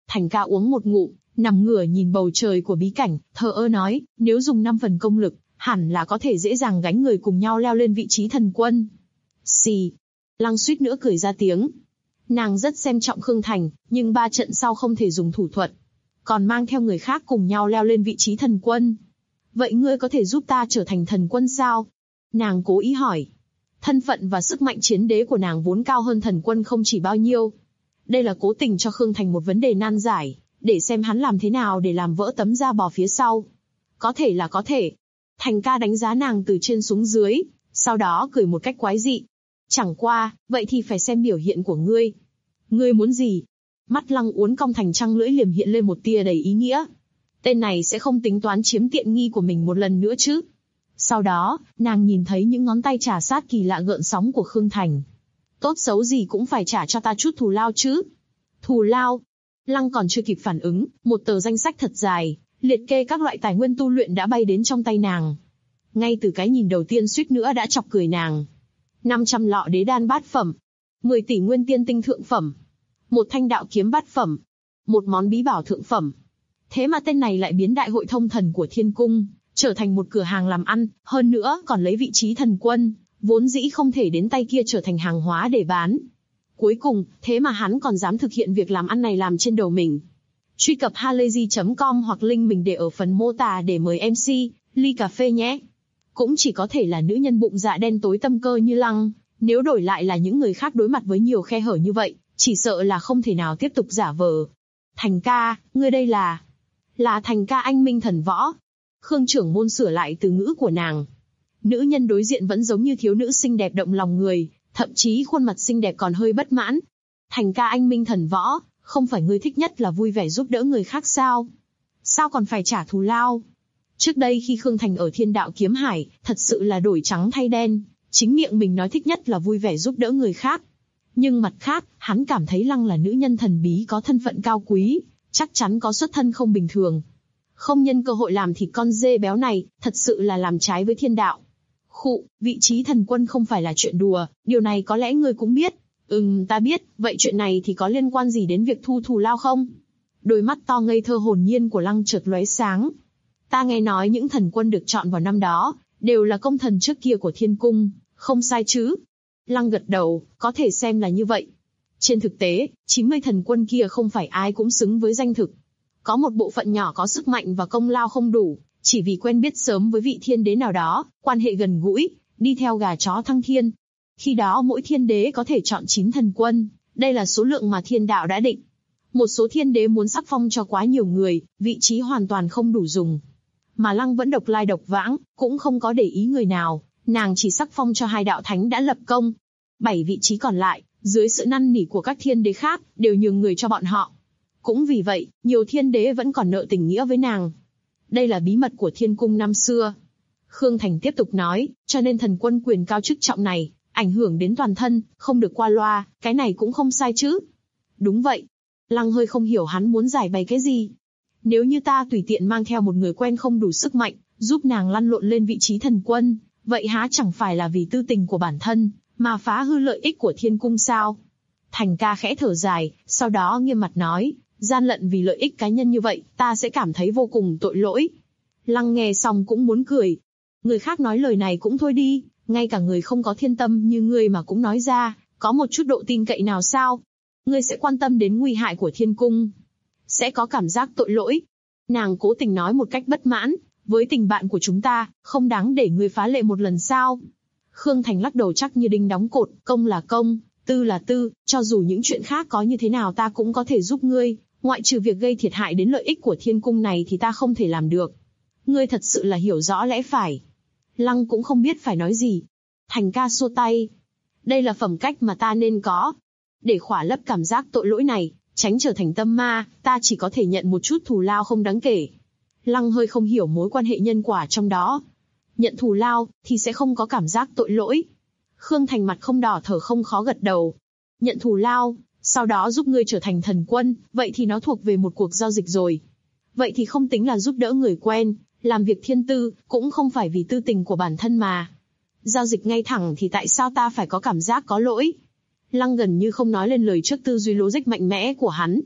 Thành ca uống một ngụm, nằm ngửa nhìn bầu trời của bí cảnh, thờ ơ nói, nếu dùng 5 phần công lực, hẳn là có thể dễ dàng gánh người cùng nhau leo lên vị trí thần quân. Xì. Lăng suýt nữa cười ra tiếng. Nàng rất xem trọng Khương Thành, nhưng 3 trận sau không thể dùng thủ thuật. Còn mang theo người khác cùng nhau leo lên vị trí thần quân. Vậy ngươi có thể giúp ta trở thành thần quân sao? Nàng cố ý hỏi. Thân phận và sức mạnh chiến đế của nàng vốn cao hơn thần quân không chỉ bao nhiêu. Đây là cố tình cho Khương Thành một vấn đề nan giải, để xem hắn làm thế nào để làm vỡ tấm da bò phía sau. Có thể là có thể. Thành ca đánh giá nàng từ trên xuống dưới, sau đó cười một cách quái dị. Chẳng qua, vậy thì phải xem biểu hiện của ngươi. Ngươi muốn gì? Mắt Lăng Uốn cong thành trăng lưỡi liềm hiện lên một tia đầy ý nghĩa. Tên này sẽ không tính toán chiếm tiện nghi của mình một lần nữa chứ? Sau đó, nàng nhìn thấy những ngón tay trà sát kỳ lạ gợn sóng của Khương Thành. Tốt xấu gì cũng phải trả cho ta chút thù lao chứ. Thù lao? Lăng còn chưa kịp phản ứng, một tờ danh sách thật dài, liệt kê các loại tài nguyên tu luyện đã bay đến trong tay nàng. Ngay từ cái nhìn đầu tiên suýt nữa đã chọc cười nàng. 500 lọ đế đan bát phẩm, 10 tỷ nguyên tiên tinh thượng phẩm, một thanh đạo kiếm bát phẩm, một món bí bảo thượng phẩm. Thế mà tên này lại biến đại hội thông thần của Thiên Cung, trở thành một cửa hàng làm ăn, hơn nữa còn lấy vị trí thần quân, vốn dĩ không thể đến tay kia trở thành hàng hóa để bán. Cuối cùng, thế mà hắn còn dám thực hiện việc làm ăn này làm trên đầu mình. Truy cập halayzi.com hoặc link mình để ở phần mô tả để mời MC, ly cà phê nhé. Cũng chỉ có thể là nữ nhân bụng dạ đen tối tâm cơ như Lăng, nếu đổi lại là những người khác đối mặt với nhiều khe hở như vậy, chỉ sợ là không thể nào tiếp tục giả vờ. Thành ca, ngươi đây là Thành ca anh minh thần võ. Khương trưởng môn sửa lại từ ngữ của nàng. Nữ nhân đối diện vẫn giống như thiếu nữ xinh đẹp động lòng người, thậm chí khuôn mặt xinh đẹp còn hơi bất mãn. Thành ca anh minh thần võ, không phải ngươi thích nhất là vui vẻ giúp đỡ người khác sao? Sao còn phải trả thù lao? Trước đây khi Khương Thành ở Thiên Đạo Kiếm Hải, thật sự là đổi trắng thay đen, chính miệng mình nói thích nhất là vui vẻ giúp đỡ người khác. Nhưng mặt khác, hắn cảm thấy Lăng là nữ nhân thần bí có thân phận cao quý, chắc chắn có xuất thân không bình thường. Không nhân cơ hội làm thịt con dê béo này, thật sự là làm trái với thiên đạo. Khụ, vị trí thần quân không phải là chuyện đùa, điều này có lẽ ngươi cũng biết. Ta biết, vậy chuyện này thì có liên quan gì đến việc thu thù lao không? Đôi mắt to ngây thơ hồn nhiên của Lăng chợt lóe sáng. Ta nghe nói những thần quân được chọn vào năm đó, đều là công thần trước kia của Thiên Cung, không sai chứ? Lăng gật đầu, có thể xem là như vậy. Trên thực tế, 90 thần quân kia không phải ai cũng xứng với danh thực. Có một bộ phận nhỏ có sức mạnh và công lao không đủ, chỉ vì quen biết sớm với vị thiên đế nào đó, quan hệ gần gũi, đi theo gà chó thăng thiên. Khi đó mỗi thiên đế có thể chọn 9 thần quân, đây là số lượng mà thiên đạo đã định. Một số thiên đế muốn sắc phong cho quá nhiều người, vị trí hoàn toàn không đủ dùng. Mà Lăng vẫn độc lai độc vãng, cũng không có để ý người nào, nàng chỉ sắc phong cho 2 đạo thánh đã lập công. 7 vị trí còn lại, dưới sự năn nỉ của các thiên đế khác, đều nhường người cho bọn họ. Cũng vì vậy, nhiều thiên đế vẫn còn nợ tình nghĩa với nàng. Đây là bí mật của Thiên Cung năm xưa. Khương Thành tiếp tục nói, cho nên thần quân quyền cao chức trọng này, ảnh hưởng đến toàn thân, không được qua loa, cái này cũng không sai chứ. Đúng vậy. Lăng hơi không hiểu hắn muốn giải bày cái gì. Nếu như ta tùy tiện mang theo một người quen không đủ sức mạnh, giúp nàng lăn lộn lên vị trí thần quân, vậy há chẳng phải là vì tư tình của bản thân, mà phá hư lợi ích của Thiên Cung sao? Thành ca khẽ thở dài, sau đó nghiêm mặt nói, gian lận vì lợi ích cá nhân như vậy, ta sẽ cảm thấy vô cùng tội lỗi. Lăng nghe xong cũng muốn cười. Người khác nói lời này cũng thôi đi, ngay cả người không có thiên tâm như ngươi mà cũng nói ra, có một chút độ tin cậy nào sao? Ngươi sẽ quan tâm đến nguy hại của Thiên Cung, sẽ có cảm giác tội lỗi. Nàng cố tình nói một cách bất mãn, với tình bạn của chúng ta, không đáng để ngươi phá lệ một lần sao? Khương Thành lắc đầu chắc như đinh đóng cột, công là công, tư là tư, cho dù những chuyện khác có như thế nào ta cũng có thể giúp ngươi, ngoại trừ việc gây thiệt hại đến lợi ích của Thiên Cung này thì ta không thể làm được. Ngươi thật sự là hiểu rõ lẽ phải. Lăng cũng không biết phải nói gì. Thành ca xua tay. Đây là phẩm cách mà ta nên có. Để khỏa lấp cảm giác tội lỗi này, tránh trở thành tâm ma, ta chỉ có thể nhận một chút thù lao không đáng kể. Lăng hơi không hiểu mối quan hệ nhân quả trong đó. Nhận thù lao, thì sẽ không có cảm giác tội lỗi. Khương Thành mặt không đỏ thở không khó gật đầu. Nhận thù lao, sau đó giúp ngươi trở thành thần quân, vậy thì nó thuộc về một cuộc giao dịch rồi. Vậy thì không tính là giúp đỡ người quen, làm việc thiên tư, cũng không phải vì tư tình của bản thân mà. Giao dịch ngay thẳng thì tại sao ta phải có cảm giác có lỗi? Lăng gần như không nói lên lời trước tư duy logic mạnh mẽ của hắn.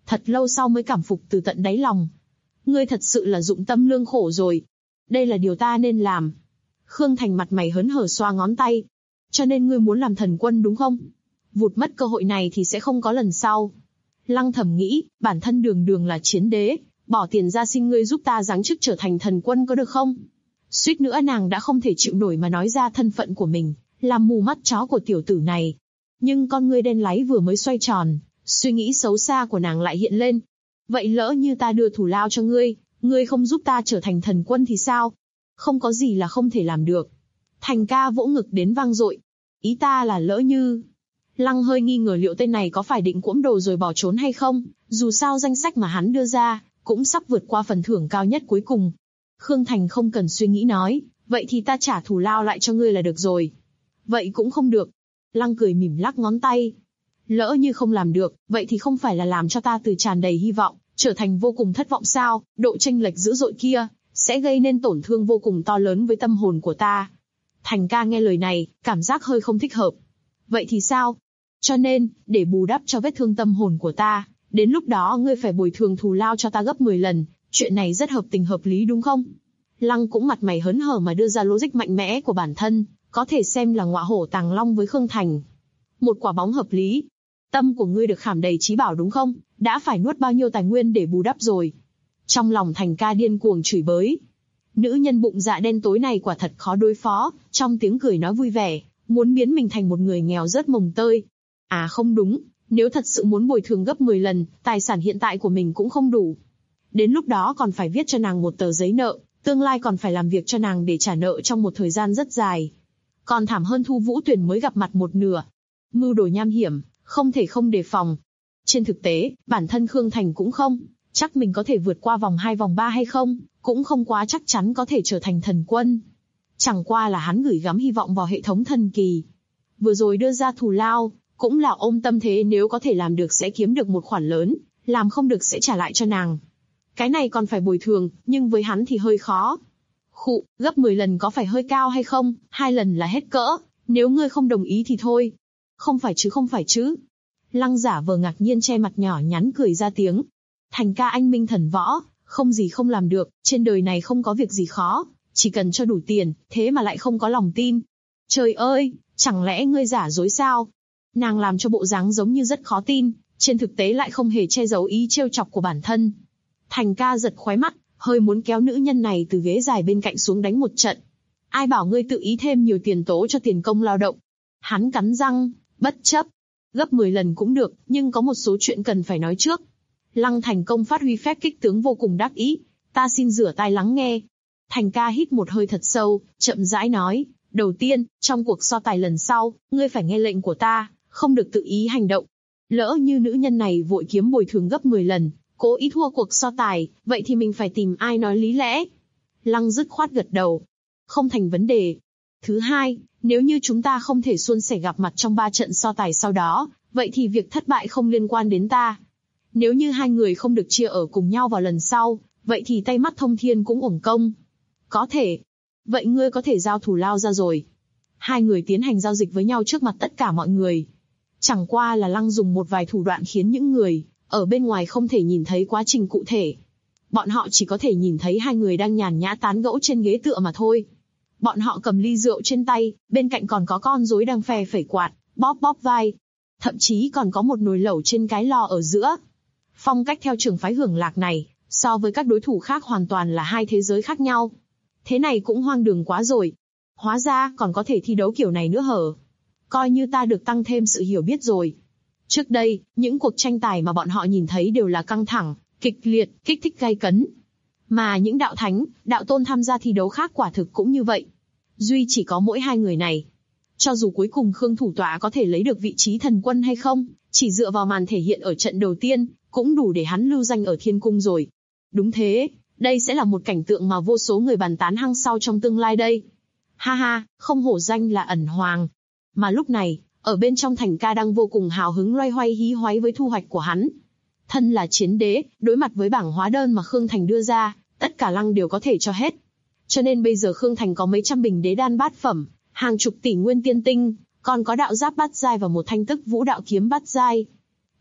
Thật lâu sau mới cảm phục từ tận đáy lòng. Ngươi thật sự là dụng tâm lương khổ rồi. Đây là điều ta nên làm. Khương Thành mặt mày hớn hở xoa ngón tay. Cho nên ngươi muốn làm thần quân đúng không? Vụt mất cơ hội này thì sẽ không có lần sau. Lăng thầm nghĩ, bản thân đường đường là chiến đế, bỏ tiền ra xin ngươi giúp ta giáng chức trở thành thần quân có được không? Suýt nữa nàng đã không thể chịu nổi mà nói ra thân phận của mình, làm mù mắt chó của tiểu tử này. Nhưng con ngươi đen láy vừa mới xoay tròn, suy nghĩ xấu xa của nàng lại hiện lên. Vậy lỡ như ta đưa thù lao cho ngươi không giúp ta trở thành thần quân thì sao? Không có gì là không thể làm được. Thành ca vỗ ngực đến vang dội. Ý ta là lỡ như... Lăng hơi nghi ngờ liệu tên này có phải định cuỗm đồ rồi bỏ trốn hay không, dù sao danh sách mà hắn đưa ra, cũng sắp vượt qua phần thưởng cao nhất cuối cùng. Khương Thành không cần suy nghĩ nói, vậy thì ta trả thù lao lại cho ngươi là được rồi. Vậy cũng không được. Lăng cười mỉm lắc ngón tay. Lỡ như không làm được, vậy thì không phải là làm cho ta từ tràn đầy hy vọng, trở thành vô cùng thất vọng sao? Độ chênh lệch dữ dội kia, sẽ gây nên tổn thương vô cùng to lớn với tâm hồn của ta. Thành ca nghe lời này, cảm giác hơi không thích hợp. Vậy thì sao? Cho nên, để bù đắp cho vết thương tâm hồn của ta, đến lúc đó ngươi phải bồi thường thù lao cho ta gấp 10 lần, chuyện này rất hợp tình hợp lý đúng không? Lăng cũng mặt mày hớn hở mà đưa ra logic mạnh mẽ của bản thân, có thể xem là ngọa hổ tàng long với Khương Thành. Một quả bóng hợp lý. Tâm của ngươi được khảm đầy trí bảo đúng không? Đã phải nuốt bao nhiêu tài nguyên để bù đắp rồi? Trong lòng Thành ca điên cuồng chửi bới. Nữ nhân bụng dạ đen tối này quả thật khó đối phó, trong tiếng cười nói vui vẻ, muốn biến mình thành một người nghèo rớt mồng tơi. À không đúng, nếu thật sự muốn bồi thường gấp 10 lần, tài sản hiện tại của mình cũng không đủ. Đến lúc đó còn phải viết cho nàng một tờ giấy nợ, tương lai còn phải làm việc cho nàng để trả nợ trong một thời gian rất dài. Còn thảm hơn Thu Vũ Tuyền mới gặp mặt một nửa. Mưu đồ nham hiểm, không thể không đề phòng. Trên thực tế, bản thân Khương Thành cũng không chắc mình có thể vượt qua vòng 2 vòng 3 hay không, cũng không quá chắc chắn có thể trở thành thần quân. Chẳng qua là hắn gửi gắm hy vọng vào hệ thống thần kỳ. Vừa rồi đưa ra thù lao, cũng là ôm tâm thế nếu có thể làm được sẽ kiếm được một khoản lớn, làm không được sẽ trả lại cho nàng. Cái này còn phải bồi thường, nhưng với hắn thì hơi khó. Khụ, gấp 10 lần có phải hơi cao hay không, 2 lần là hết cỡ, nếu ngươi không đồng ý thì thôi. Không phải chứ. Lăng giả vờ ngạc nhiên che mặt nhỏ nhắn cười ra tiếng. Thành ca anh minh thần võ, không gì không làm được, trên đời này không có việc gì khó, chỉ cần cho đủ tiền, thế mà lại không có lòng tin. Trời ơi, chẳng lẽ ngươi giả dối sao? Nàng làm cho bộ dáng giống như rất khó tin, trên thực tế lại không hề che giấu ý trêu chọc của bản thân. Thành ca giật khóe mắt, hơi muốn kéo nữ nhân này từ ghế dài bên cạnh xuống đánh một trận. Ai bảo ngươi tự ý thêm nhiều tiền tố cho tiền công lao động? Hắn cắn răng, bất chấp. Gấp 10 lần cũng được, nhưng có một số chuyện cần phải nói trước. Lăng Thành công phát huy phép kích tướng vô cùng đắc ý. Ta xin rửa tai lắng nghe. Thành ca hít một hơi thật sâu, chậm rãi nói. Đầu tiên, trong cuộc so tài lần sau, ngươi phải nghe lệnh của ta, không được tự ý hành động. Lỡ như nữ nhân này vội kiếm bồi thường gấp 10 lần, cố ý thua cuộc so tài, vậy thì mình phải tìm ai nói lý lẽ. Lăng dứt khoát gật đầu. Không thành vấn đề. Thứ hai, nếu như chúng ta không thể suôn sẻ gặp mặt trong 3 trận so tài sau đó, vậy thì việc thất bại không liên quan đến ta. Nếu như hai người không được chia ở cùng nhau vào lần sau, vậy thì tay mắt thông thiên cũng uổng công. Có thể. Vậy ngươi có thể giao thù lao ra rồi. Hai người tiến hành giao dịch với nhau trước mặt tất cả mọi người. Chẳng qua là Lăng dùng một vài thủ đoạn khiến những người ở bên ngoài không thể nhìn thấy quá trình cụ thể. Bọn họ chỉ có thể nhìn thấy hai người đang nhàn nhã tán gẫu trên ghế tựa mà thôi. Bọn họ cầm ly rượu trên tay, bên cạnh còn có con rối đang phe phẩy quạt, bóp vai. Thậm chí còn có một nồi lẩu trên cái lò ở giữa. Phong cách theo trường phái Hưởng Lạc này, so với các đối thủ khác hoàn toàn là hai thế giới khác nhau. Thế này cũng hoang đường quá rồi. Hóa ra còn có thể thi đấu kiểu này nữa hở. Coi như ta được tăng thêm sự hiểu biết rồi. Trước đây, những cuộc tranh tài mà bọn họ nhìn thấy đều là căng thẳng, kịch liệt, kích thích gay cấn. Mà những đạo thánh, đạo tôn tham gia thi đấu khác quả thực cũng như vậy. Duy chỉ có mỗi hai người này. Cho dù cuối cùng Khương thủ tọa có thể lấy được vị trí thần quân hay không, chỉ dựa vào màn thể hiện ở trận đầu tiên, cũng đủ để hắn lưu danh ở thiên cung rồi. Đúng thế, đây sẽ là một cảnh tượng mà vô số người bàn tán hăng sau trong tương lai đây. Ha ha, không hổ danh là ẩn hoàng. Mà lúc này, ở bên trong Thành ca đang vô cùng hào hứng loay hoay hí hoáy với thu hoạch của hắn. Thân là chiến đế, đối mặt với bảng hóa đơn mà Khương Thành đưa ra, tất cả Lăng đều có thể cho hết. Cho nên bây giờ Khương Thành có mấy trăm bình đế đan bát phẩm, hàng chục tỷ nguyên tiên tinh, còn có đạo giáp bát giai và một thanh tức vũ đạo kiếm bát giai.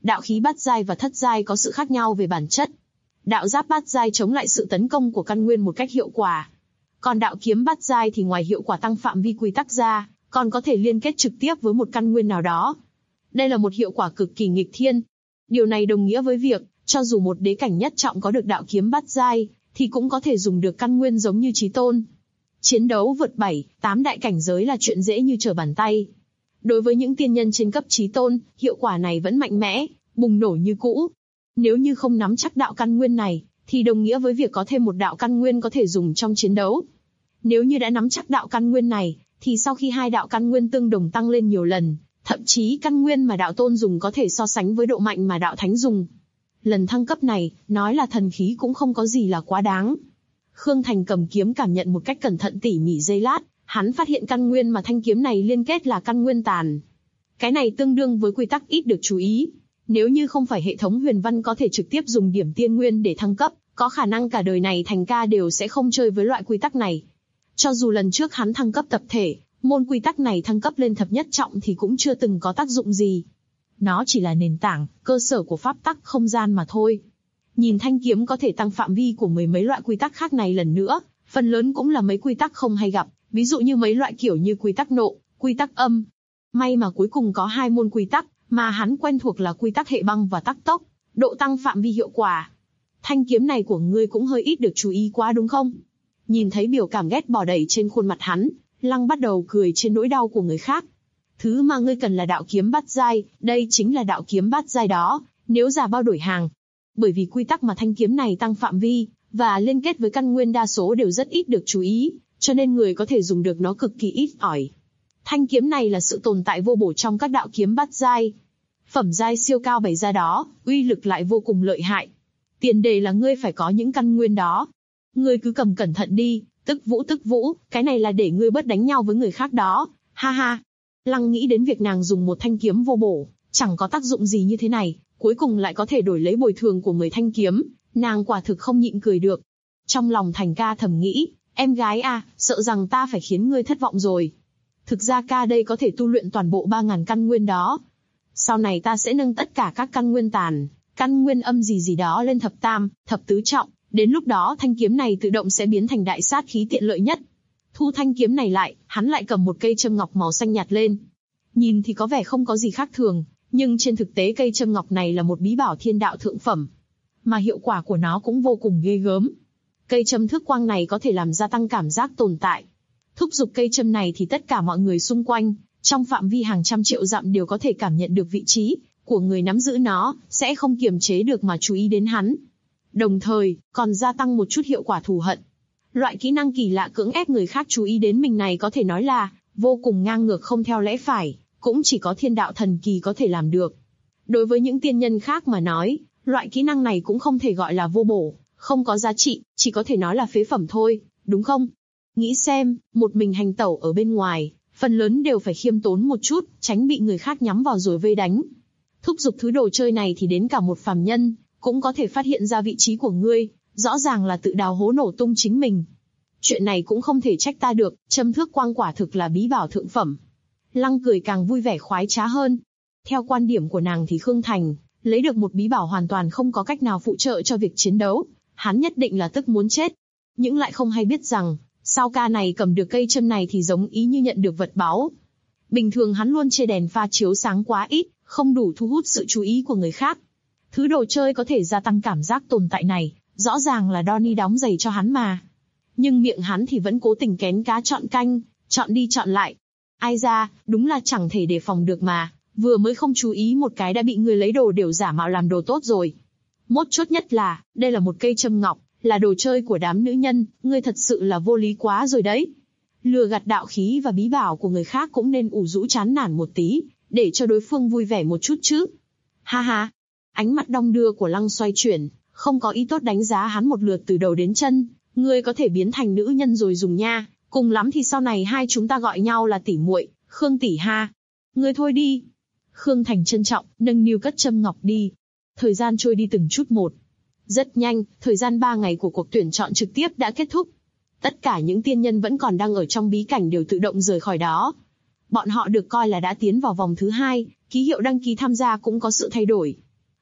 Đạo khí bát giai và thất giai có sự khác nhau về bản chất. Đạo giáp bát giai chống lại sự tấn công của căn nguyên một cách hiệu quả. Còn đạo kiếm bát giai thì ngoài hiệu quả tăng phạm vi quy tắc ra, còn có thể liên kết trực tiếp với một căn nguyên nào đó. Đây là một hiệu quả cực kỳ nghịch thiên. Điều này đồng nghĩa với việc, cho dù một đế cảnh nhất trọng có được đạo kiếm bát giai, thì cũng có thể dùng được căn nguyên giống như Chí Tôn. Chiến đấu vượt 7, 8 đại cảnh giới là chuyện dễ như trở bàn tay. Đối với những tiên nhân trên cấp Chí Tôn, hiệu quả này vẫn mạnh mẽ, bùng nổ như cũ. Nếu như không nắm chắc đạo căn nguyên này, thì đồng nghĩa với việc có thêm một đạo căn nguyên có thể dùng trong chiến đấu. Nếu như đã nắm chắc đạo căn nguyên này, thì sau khi hai đạo căn nguyên tương đồng tăng lên nhiều lần, thậm chí căn nguyên mà đạo tôn dùng có thể so sánh với độ mạnh mà đạo thánh dùng. Lần thăng cấp này, nói là thần khí cũng không có gì là quá đáng. Khương Thành cầm kiếm cảm nhận một cách cẩn thận tỉ mỉ giây lát, hắn phát hiện căn nguyên mà thanh kiếm này liên kết là căn nguyên tàn. Cái này tương đương với quy tắc ít được chú ý. Nếu như không phải hệ thống huyền văn có thể trực tiếp dùng điểm tiên nguyên để thăng cấp, có khả năng cả đời này Thành ca đều sẽ không chơi với loại quy tắc này. Cho dù lần trước hắn thăng cấp tập thể, môn quy tắc này thăng cấp lên thập nhất trọng thì cũng chưa từng có tác dụng gì. Nó chỉ là nền tảng, cơ sở của pháp tắc không gian mà thôi. Nhìn thanh kiếm có thể tăng phạm vi của mười mấy loại quy tắc khác này lần nữa, phần lớn cũng là mấy quy tắc không hay gặp, ví dụ như mấy loại kiểu như quy tắc nộ, quy tắc âm. May mà cuối cùng có hai môn quy tắc, mà hắn quen thuộc là quy tắc hệ băng và tắc tốc, độ tăng phạm vi hiệu quả. Thanh kiếm này của ngươi cũng hơi ít được chú ý quá đúng không? Nhìn thấy biểu cảm ghét bỏ đầy trên khuôn mặt hắn, Lăng bắt đầu cười trên nỗi đau của người khác. Thứ mà ngươi cần là đạo kiếm bát giai, đây chính là đạo kiếm bát giai đó, nếu giả bao đổi hàng. Bởi vì quy tắc mà thanh kiếm này tăng phạm vi, và liên kết với căn nguyên đa số đều rất ít được chú ý, cho nên người có thể dùng được nó cực kỳ ít ỏi. Thanh kiếm này là sự tồn tại vô bổ trong các đạo kiếm bát giai. Phẩm giai siêu cao bày ra đó, uy lực lại vô cùng lợi hại. Tiền đề là ngươi phải có những căn nguyên đó. Ngươi cứ cầm cẩn thận đi, tức vũ, cái này là để ngươi bớt đánh nhau với người khác đó, ha ha. Lăng nghĩ đến việc nàng dùng một thanh kiếm vô bổ, chẳng có tác dụng gì như thế này, cuối cùng lại có thể đổi lấy bồi thường của 10 thanh kiếm, nàng quả thực không nhịn cười được. Trong lòng Thành ca thầm nghĩ, em gái à, sợ rằng ta phải khiến ngươi thất vọng rồi. Thực ra ca đây có thể tu luyện toàn bộ 3.000 căn nguyên đó. Sau này ta sẽ nâng tất cả các căn nguyên tàn, căn nguyên âm gì đó lên thập tam, thập tứ trọng, đến lúc đó thanh kiếm này tự động sẽ biến thành đại sát khí tiện lợi nhất. Thu thanh kiếm này lại, hắn lại cầm một cây châm ngọc màu xanh nhạt lên. Nhìn thì có vẻ không có gì khác thường, nhưng trên thực tế cây châm ngọc này là một bí bảo thiên đạo thượng phẩm, mà hiệu quả của nó cũng vô cùng ghê gớm. Cây châm thước quang này có thể làm gia tăng cảm giác tồn tại. Thúc giục cây châm này thì tất cả mọi người xung quanh, trong phạm vi hàng trăm triệu dặm đều có thể cảm nhận được vị trí của người nắm giữ nó, sẽ không kiềm chế được mà chú ý đến hắn. Đồng thời, còn gia tăng một chút hiệu quả thù hận. Loại kỹ năng kỳ lạ cưỡng ép người khác chú ý đến mình này có thể nói là vô cùng ngang ngược không theo lẽ phải, cũng chỉ có thiên đạo thần kỳ có thể làm được. Đối với những tiên nhân khác mà nói, loại kỹ năng này cũng không thể gọi là vô bổ, không có giá trị, chỉ có thể nói là phế phẩm thôi, đúng không? Nghĩ xem, một mình hành tẩu ở bên ngoài, phần lớn đều phải khiêm tốn một chút, tránh bị người khác nhắm vào rồi vây đánh. Thúc giục thứ đồ chơi này thì đến cả một phàm nhân cũng có thể phát hiện ra vị trí của ngươi, rõ ràng là tự đào hố nổ tung chính mình. Chuyện này cũng không thể trách ta được, châm thước quang quả thực là bí bảo thượng phẩm. Lăng cười càng vui vẻ khoái trá hơn. Theo quan điểm của nàng thì Khương Thành lấy được một bí bảo hoàn toàn không có cách nào phụ trợ cho việc chiến đấu, hắn nhất định là tức muốn chết. Nhưng lại không hay biết rằng, sau ca này cầm được cây châm này thì giống ý như nhận được vật báu. Bình thường hắn luôn chê đèn pha chiếu sáng quá ít, không đủ thu hút sự chú ý của người khác. Thứ đồ chơi có thể gia tăng cảm giác tồn tại này, rõ ràng là Donnie đóng giày cho hắn mà. Nhưng miệng hắn thì vẫn cố tình kén cá chọn canh, chọn đi chọn lại. Ai ra, đúng là chẳng thể đề phòng được mà, vừa mới không chú ý một cái đã bị người lấy đồ đều giả mạo làm đồ tốt rồi. Mốt chốt nhất là, đây là một cây châm ngọc, là đồ chơi của đám nữ nhân, ngươi thật sự là vô lý quá rồi đấy. Lừa gạt đạo khí và bí bảo của người khác cũng nên ủ rũ chán nản một tí, để cho đối phương vui vẻ một chút chứ. Ha ha, ánh mắt đong đưa của Lăng xoay chuyển, không có ý tốt đánh giá hắn một lượt từ đầu đến chân. Ngươi có thể biến thành nữ nhân rồi dùng nha, cùng lắm thì sau này hai chúng ta gọi nhau là tỷ muội, Khương tỷ ha. Ngươi thôi đi. Khương Thành trân trọng, nâng niu cất châm ngọc đi. Thời gian trôi đi từng chút một. Rất nhanh, thời gian 3 ngày của cuộc tuyển chọn trực tiếp đã kết thúc. Tất cả những tiên nhân vẫn còn đang ở trong bí cảnh đều tự động rời khỏi đó. Bọn họ được coi là đã tiến vào vòng thứ 2, ký hiệu đăng ký tham gia cũng có sự thay đổi.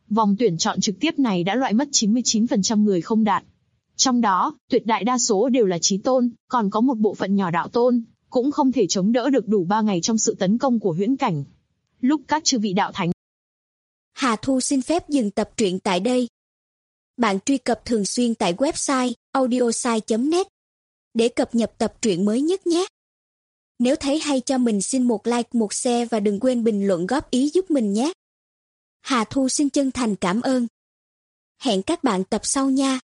Vòng tuyển chọn trực tiếp này đã loại mất 99% người không đạt. Trong đó, tuyệt đại đa số đều là chí tôn, còn có một bộ phận nhỏ đạo tôn, cũng không thể chống đỡ được đủ 3 ngày trong sự tấn công của huyễn cảnh. Lúc các chư vị đạo thánh. Hà Thu xin phép dừng tập truyện tại đây. Bạn truy cập thường xuyên tại website audiosai.net để cập nhật tập truyện mới nhất nhé. Nếu thấy hay cho mình xin một like, một share và đừng quên bình luận góp ý giúp mình nhé. Hà Thu xin chân thành cảm ơn. Hẹn các bạn tập sau nha.